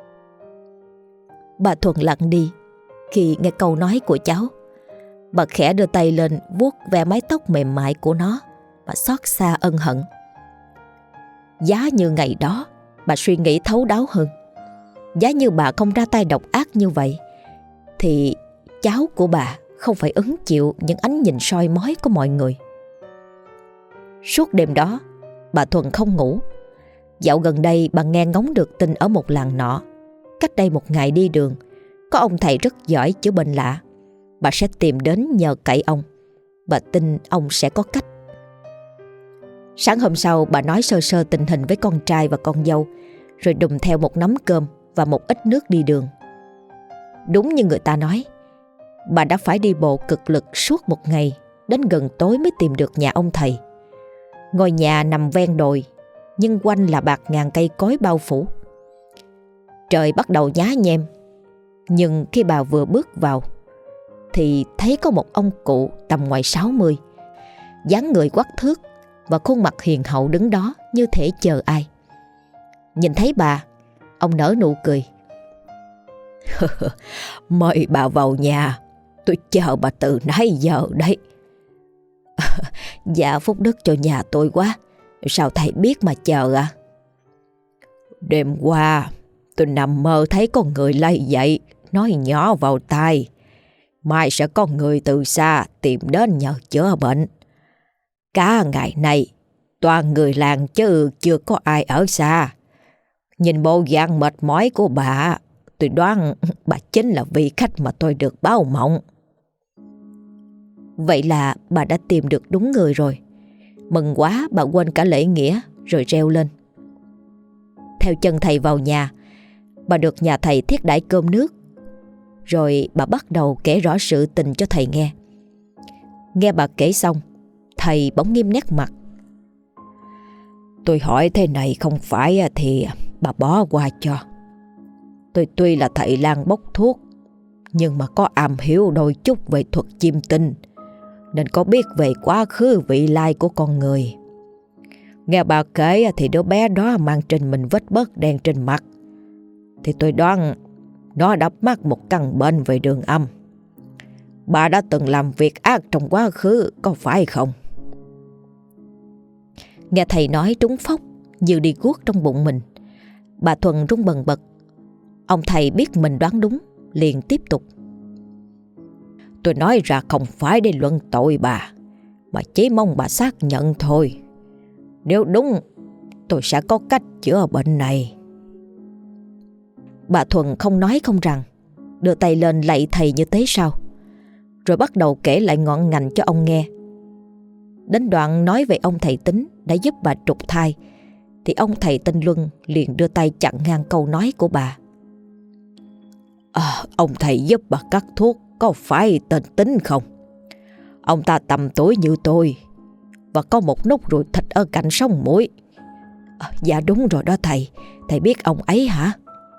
Bà Thuần lặng đi khi nghe câu nói của cháu. Bà khẽ đưa tay lên vuốt ve mái tóc mềm mại của nó, bà xót xa ân hận. Giá như ngày đó bà suy nghĩ thấu đáo hơn, giá như bà không ra tay độc ác như vậy, thì cháu của bà không phải ứng chịu những ánh nhìn soi mói của mọi người. Suốt đêm đó bà Thuần không ngủ. Dạo gần đây bà nghe ngóng được tin ở một làng nọ, cách đây một ngày đi đường, có ông thầy rất giỏi chữa bệnh lạ. Bà sẽ tìm đến nhờ cậy ông. Bà tin ông sẽ có cách. Sáng hôm sau bà nói sơ sơ tình hình với con trai và con dâu, rồi đùm theo một nắm cơm và một ít nước đi đường. Đúng như người ta nói, bà đã phải đi bộ cực lực suốt một ngày, đến gần tối mới tìm được nhà ông thầy. Ngôi nhà nằm ven đồi, nhưng quanh là bạt ngàn cây cối bao phủ. Trời bắt đầu nhá nhem, nhưng khi bà vừa bước vào thì thấy có một ông cụ tầm ngoài sáu mươi, dáng người quắc thước và khuôn mặt hiền hậu đứng đó như thể chờ ai. Nhìn thấy bà, ông nở nụ cười. Mời bà vào nhà, tôi chờ bà từ nãy giờ đấy. Dạ phúc đức cho nhà tôi quá, sao thầy biết mà chờ à? Đêm qua tôi nằm mơ thấy con người lay dậy, nói nhỏ vào tai: mai sẽ có người từ xa tìm đến nhờ chữa bệnh. Cả ngày nay toàn người làng chứ chưa có ai ở xa. Nhìn bộ dạng mệt mỏi của bà, tôi đoán bà chính là vị khách mà tôi được báo mộng. Vậy là bà đã tìm được đúng người rồi. Mừng quá bà quên cả lễ nghĩa rồi reo lên: Theo chân thầy vào nhà, bà được nhà thầy thiết đãi cơm nước. Rồi bà bắt đầu kể rõ sự tình cho thầy nghe. Nghe bà kể xong, thầy bỗng nghiêm nét mặt. Tôi hỏi thế này không phải thì bà bỏ qua cho. Tôi tuy là thầy lang bốc thuốc, nhưng mà có am hiểu đôi chút về thuật chiêm tinh, nên có biết về quá khứ vị lai của con người. Nghe bà kể thì đứa bé đó mang trên mình vết bớt đen trên mặt, thì tôi đoán nó đã mắc một căn bệnh về đường âm. Bà đã từng làm việc ác trong quá khứ, có phải không? Nghe thầy nói trúng phốc như đi guốc trong bụng mình. Bà Thuần run bần bật. Ông thầy biết mình đoán đúng, liền tiếp tục. Tôi nói ra không phải để luận tội bà, mà chỉ mong bà xác nhận thôi. Nếu đúng, tôi sẽ có cách chữa bệnh này. Bà Thuần không nói không rằng, đưa tay lên lạy thầy như thế sao, rồi bắt đầu kể lại ngọn ngành cho ông nghe. Đến đoạn nói về ông thầy Tính đã giúp bà trục thai, thì ông thầy tên Luân liền đưa tay chặn ngang câu nói của bà. À, ông thầy giúp bà cắt thuốc có phải tên Tính không? Ông ta tầm tuổi như tôi và có một nút ruồi thịt ở cạnh sống mũi. À, dạ đúng rồi đó thầy. Thầy biết ông ấy hả?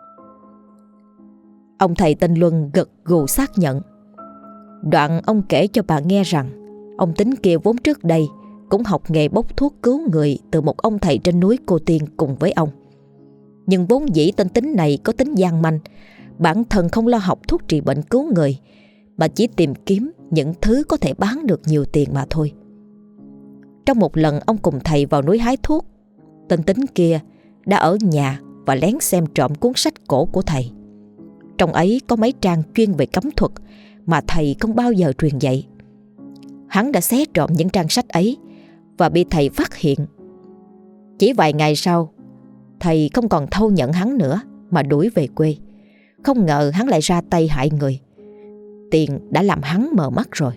Ông thầy tên Luân gật gù xác nhận. Đoạn ông kể cho bà nghe rằng ông Tính kia vốn trước đây cũng học nghề bốc thuốc cứu người từ một ông thầy trên núi Cô Tiên cùng với ông. Nhưng vốn dĩ tên Tính này có tính gian manh, bản thân không lo học thuốc trị bệnh cứu người, mà chỉ tìm kiếm những thứ có thể bán được nhiều tiền mà thôi. Trong một lần ông cùng thầy vào núi hái thuốc, tên Tính kia đã ở nhà và lén xem trộm cuốn sách cổ của thầy. Trong ấy có mấy trang chuyên về cấm thuật mà thầy không bao giờ truyền dạy. Hắn đã xé trộm những trang sách ấy và bị thầy phát hiện. Chỉ vài ngày sau, thầy không còn thâu nhận hắn nữa mà đuổi về quê. Không ngờ hắn lại ra tay hại người. Tiền đã làm hắn mờ mắt rồi.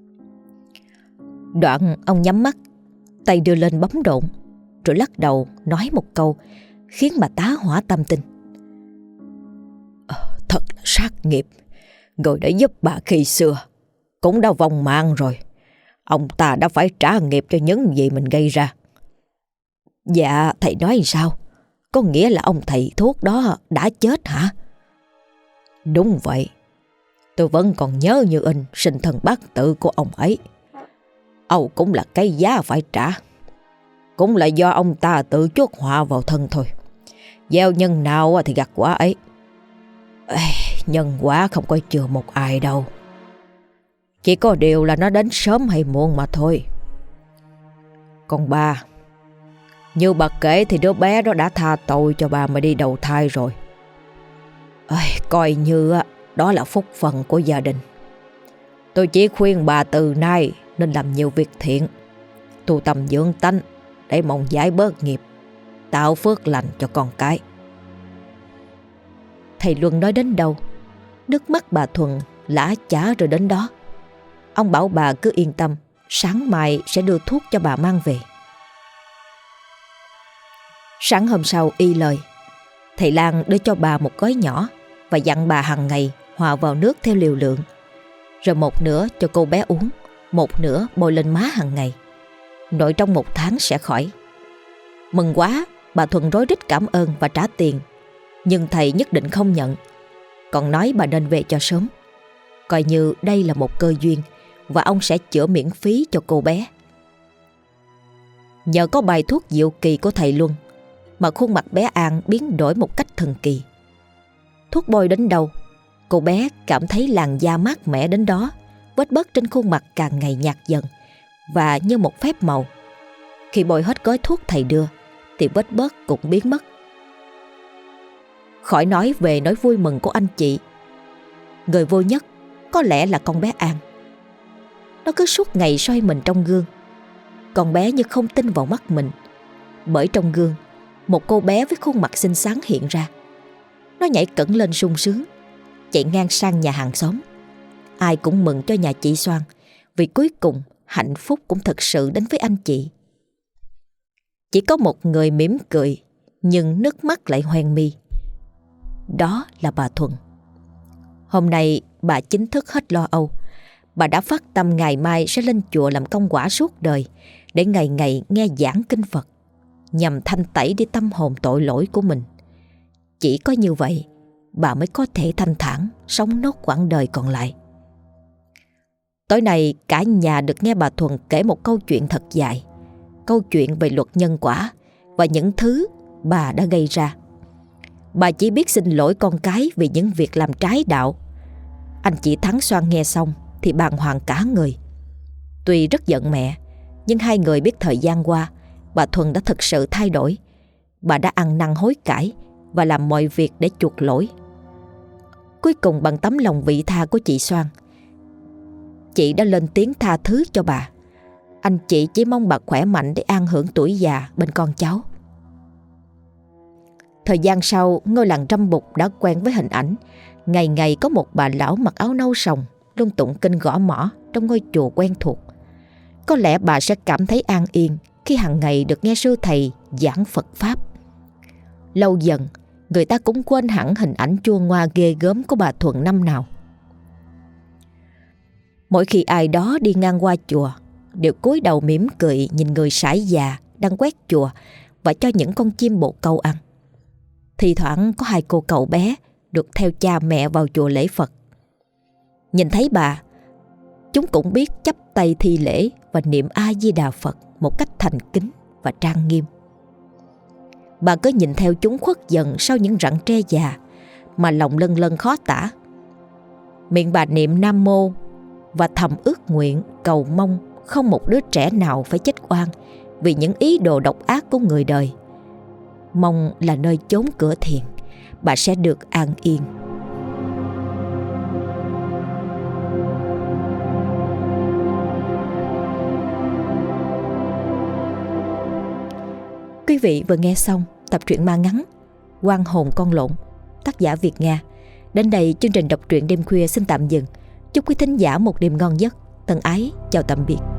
Đoạn ông nhắm mắt, tay đưa lên bấm độn, rồi lắc đầu nói một câu khiến bà tá hỏa tâm tình. À, thật là sát nghiệp. Người đã giúp bà khi xưa cũng đã vong mạng rồi. Ông ta đã phải trả nghiệp cho những gì mình gây ra. Dạ thầy nói sao? Có nghĩa là ông thầy thuốc đó đã chết hả? Đúng vậy. Tôi vẫn còn nhớ như in sinh thần bát tự của ông ấy. Âu cũng là cái giá phải trả. Cũng là do ông ta tự chuốc họa vào thân thôi. Gieo nhân nào thì gặt quả ấy. Ê, nhân quả không có chừa một ai đâu. Chỉ có điều là nó đến sớm hay muộn mà thôi. Còn bà, như bà kể thì đứa bé đó đã tha tội cho bà mà đi đầu thai rồi. Ê, coi như đó là phúc phần của gia đình. Tôi chỉ khuyên bà từ nay nên làm nhiều việc thiện, tu tâm dưỡng tánh để mong giải bớt nghiệp, tạo phước lành cho con cái. Thầy Luân nói đến đâu, nước mắt bà Thuần lã chả rồi đến đó. Ông bảo bà cứ yên tâm, sáng mai sẽ đưa thuốc cho bà mang về. Sáng hôm sau y lời, thầy Lan đưa cho bà một gói nhỏ và dặn bà hàng ngày hòa vào nước theo liều lượng, rồi một nửa cho cô bé uống, một nửa bôi lên má hàng ngày. Nội trong một tháng sẽ khỏi. Mừng quá, bà Thuần rối rít cảm ơn và trả tiền, nhưng thầy nhất định không nhận, còn nói bà nên về cho sớm, coi như đây là một cơ duyên và ông sẽ chữa miễn phí cho cô bé. Nhờ có bài thuốc diệu kỳ của thầy Luân mà khuôn mặt bé An biến đổi một cách thần kỳ. Thuốc bôi đến đâu, cô bé cảm thấy làn da mát mẻ đến đó, vết bớt trên khuôn mặt càng ngày nhạt dần và như một phép màu. Khi bôi hết gói thuốc thầy đưa thì vết bớt cũng biến mất. Khỏi nói về nỗi vui mừng của anh chị. Người vui nhất có lẽ là con bé An. Nó cứ suốt ngày soi mình trong gương. Con bé như không tin vào mắt mình, bởi trong gương một cô bé với khuôn mặt xinh xắn hiện ra. Nó nhảy cẫng lên sung sướng, chạy ngang sang nhà hàng xóm. Ai cũng mừng cho nhà chị Soan, vì cuối cùng hạnh phúc cũng thật sự đến với anh chị. Chỉ có một người mỉm cười nhưng nước mắt lại hoen mi. Đó là bà Thuần. Hôm nay bà chính thức hết lo âu. Bà đã phát tâm ngày mai sẽ lên chùa làm công quả suốt đời, để ngày ngày nghe giảng kinh Phật, nhằm thanh tẩy đi tâm hồn tội lỗi của mình. Chỉ có như vậy, bà mới có thể thanh thản sống nốt quãng đời còn lại. Tối nay cả nhà được nghe bà Thuần kể một câu chuyện thật dài. Câu chuyện về luật nhân quả và những thứ bà đã gây ra. Bà chỉ biết xin lỗi con cái vì những việc làm trái đạo. Anh chị Thắng Xoan nghe xong thì bàng hoàng cả người. Tuy rất giận mẹ, nhưng hai người biết thời gian qua bà Thuần đã thực sự thay đổi. Bà đã ăn năn hối cải và làm mọi việc để chuộc lỗi. Cuối cùng bằng tấm lòng vị tha của chị Xoan, chị đã lên tiếng tha thứ cho bà. Anh chị chỉ mong bà khỏe mạnh để an hưởng tuổi già bên con cháu. Thời gian sau, ngôi làng Râm Bụt đã quen với hình ảnh ngày ngày có một bà lão mặc áo nâu sòng luôn tụng kinh gõ mõ trong ngôi chùa quen thuộc. Có lẽ bà sẽ cảm thấy an yên khi hàng ngày được nghe sư thầy giảng Phật Pháp. Lâu dần, người ta cũng quên hẳn hình ảnh chua ngoa ghê gớm của bà Thuần năm nào. Mỗi khi ai đó đi ngang qua chùa, đều cúi đầu mỉm cười nhìn người sải già đang quét chùa và cho những con chim bồ câu ăn. Thì thoảng có hai cô cậu bé được theo cha mẹ vào chùa lễ Phật. Nhìn thấy bà, chúng cũng biết chắp tay thi lễ và niệm A Di Đà Phật một cách thành kính và trang nghiêm. Bà cứ nhìn theo chúng khuất dần sau những rặng tre già mà lòng lân lân khó tả. Miệng bà niệm Nam Mô và thầm ước nguyện cầu mong không một đứa trẻ nào phải chết oan vì những ý đồ độc ác của người đời. Mong là nơi chốn cửa thiền, bà sẽ được an yên. Quý vị vừa nghe xong tập truyện ma ngắn Oan hồn con lộn, tác giả Việt Nga. Đến đây chương trình đọc truyện đêm khuya xin tạm dừng. Chúc quý thính giả một đêm ngon giấc. Thân ái chào tạm biệt.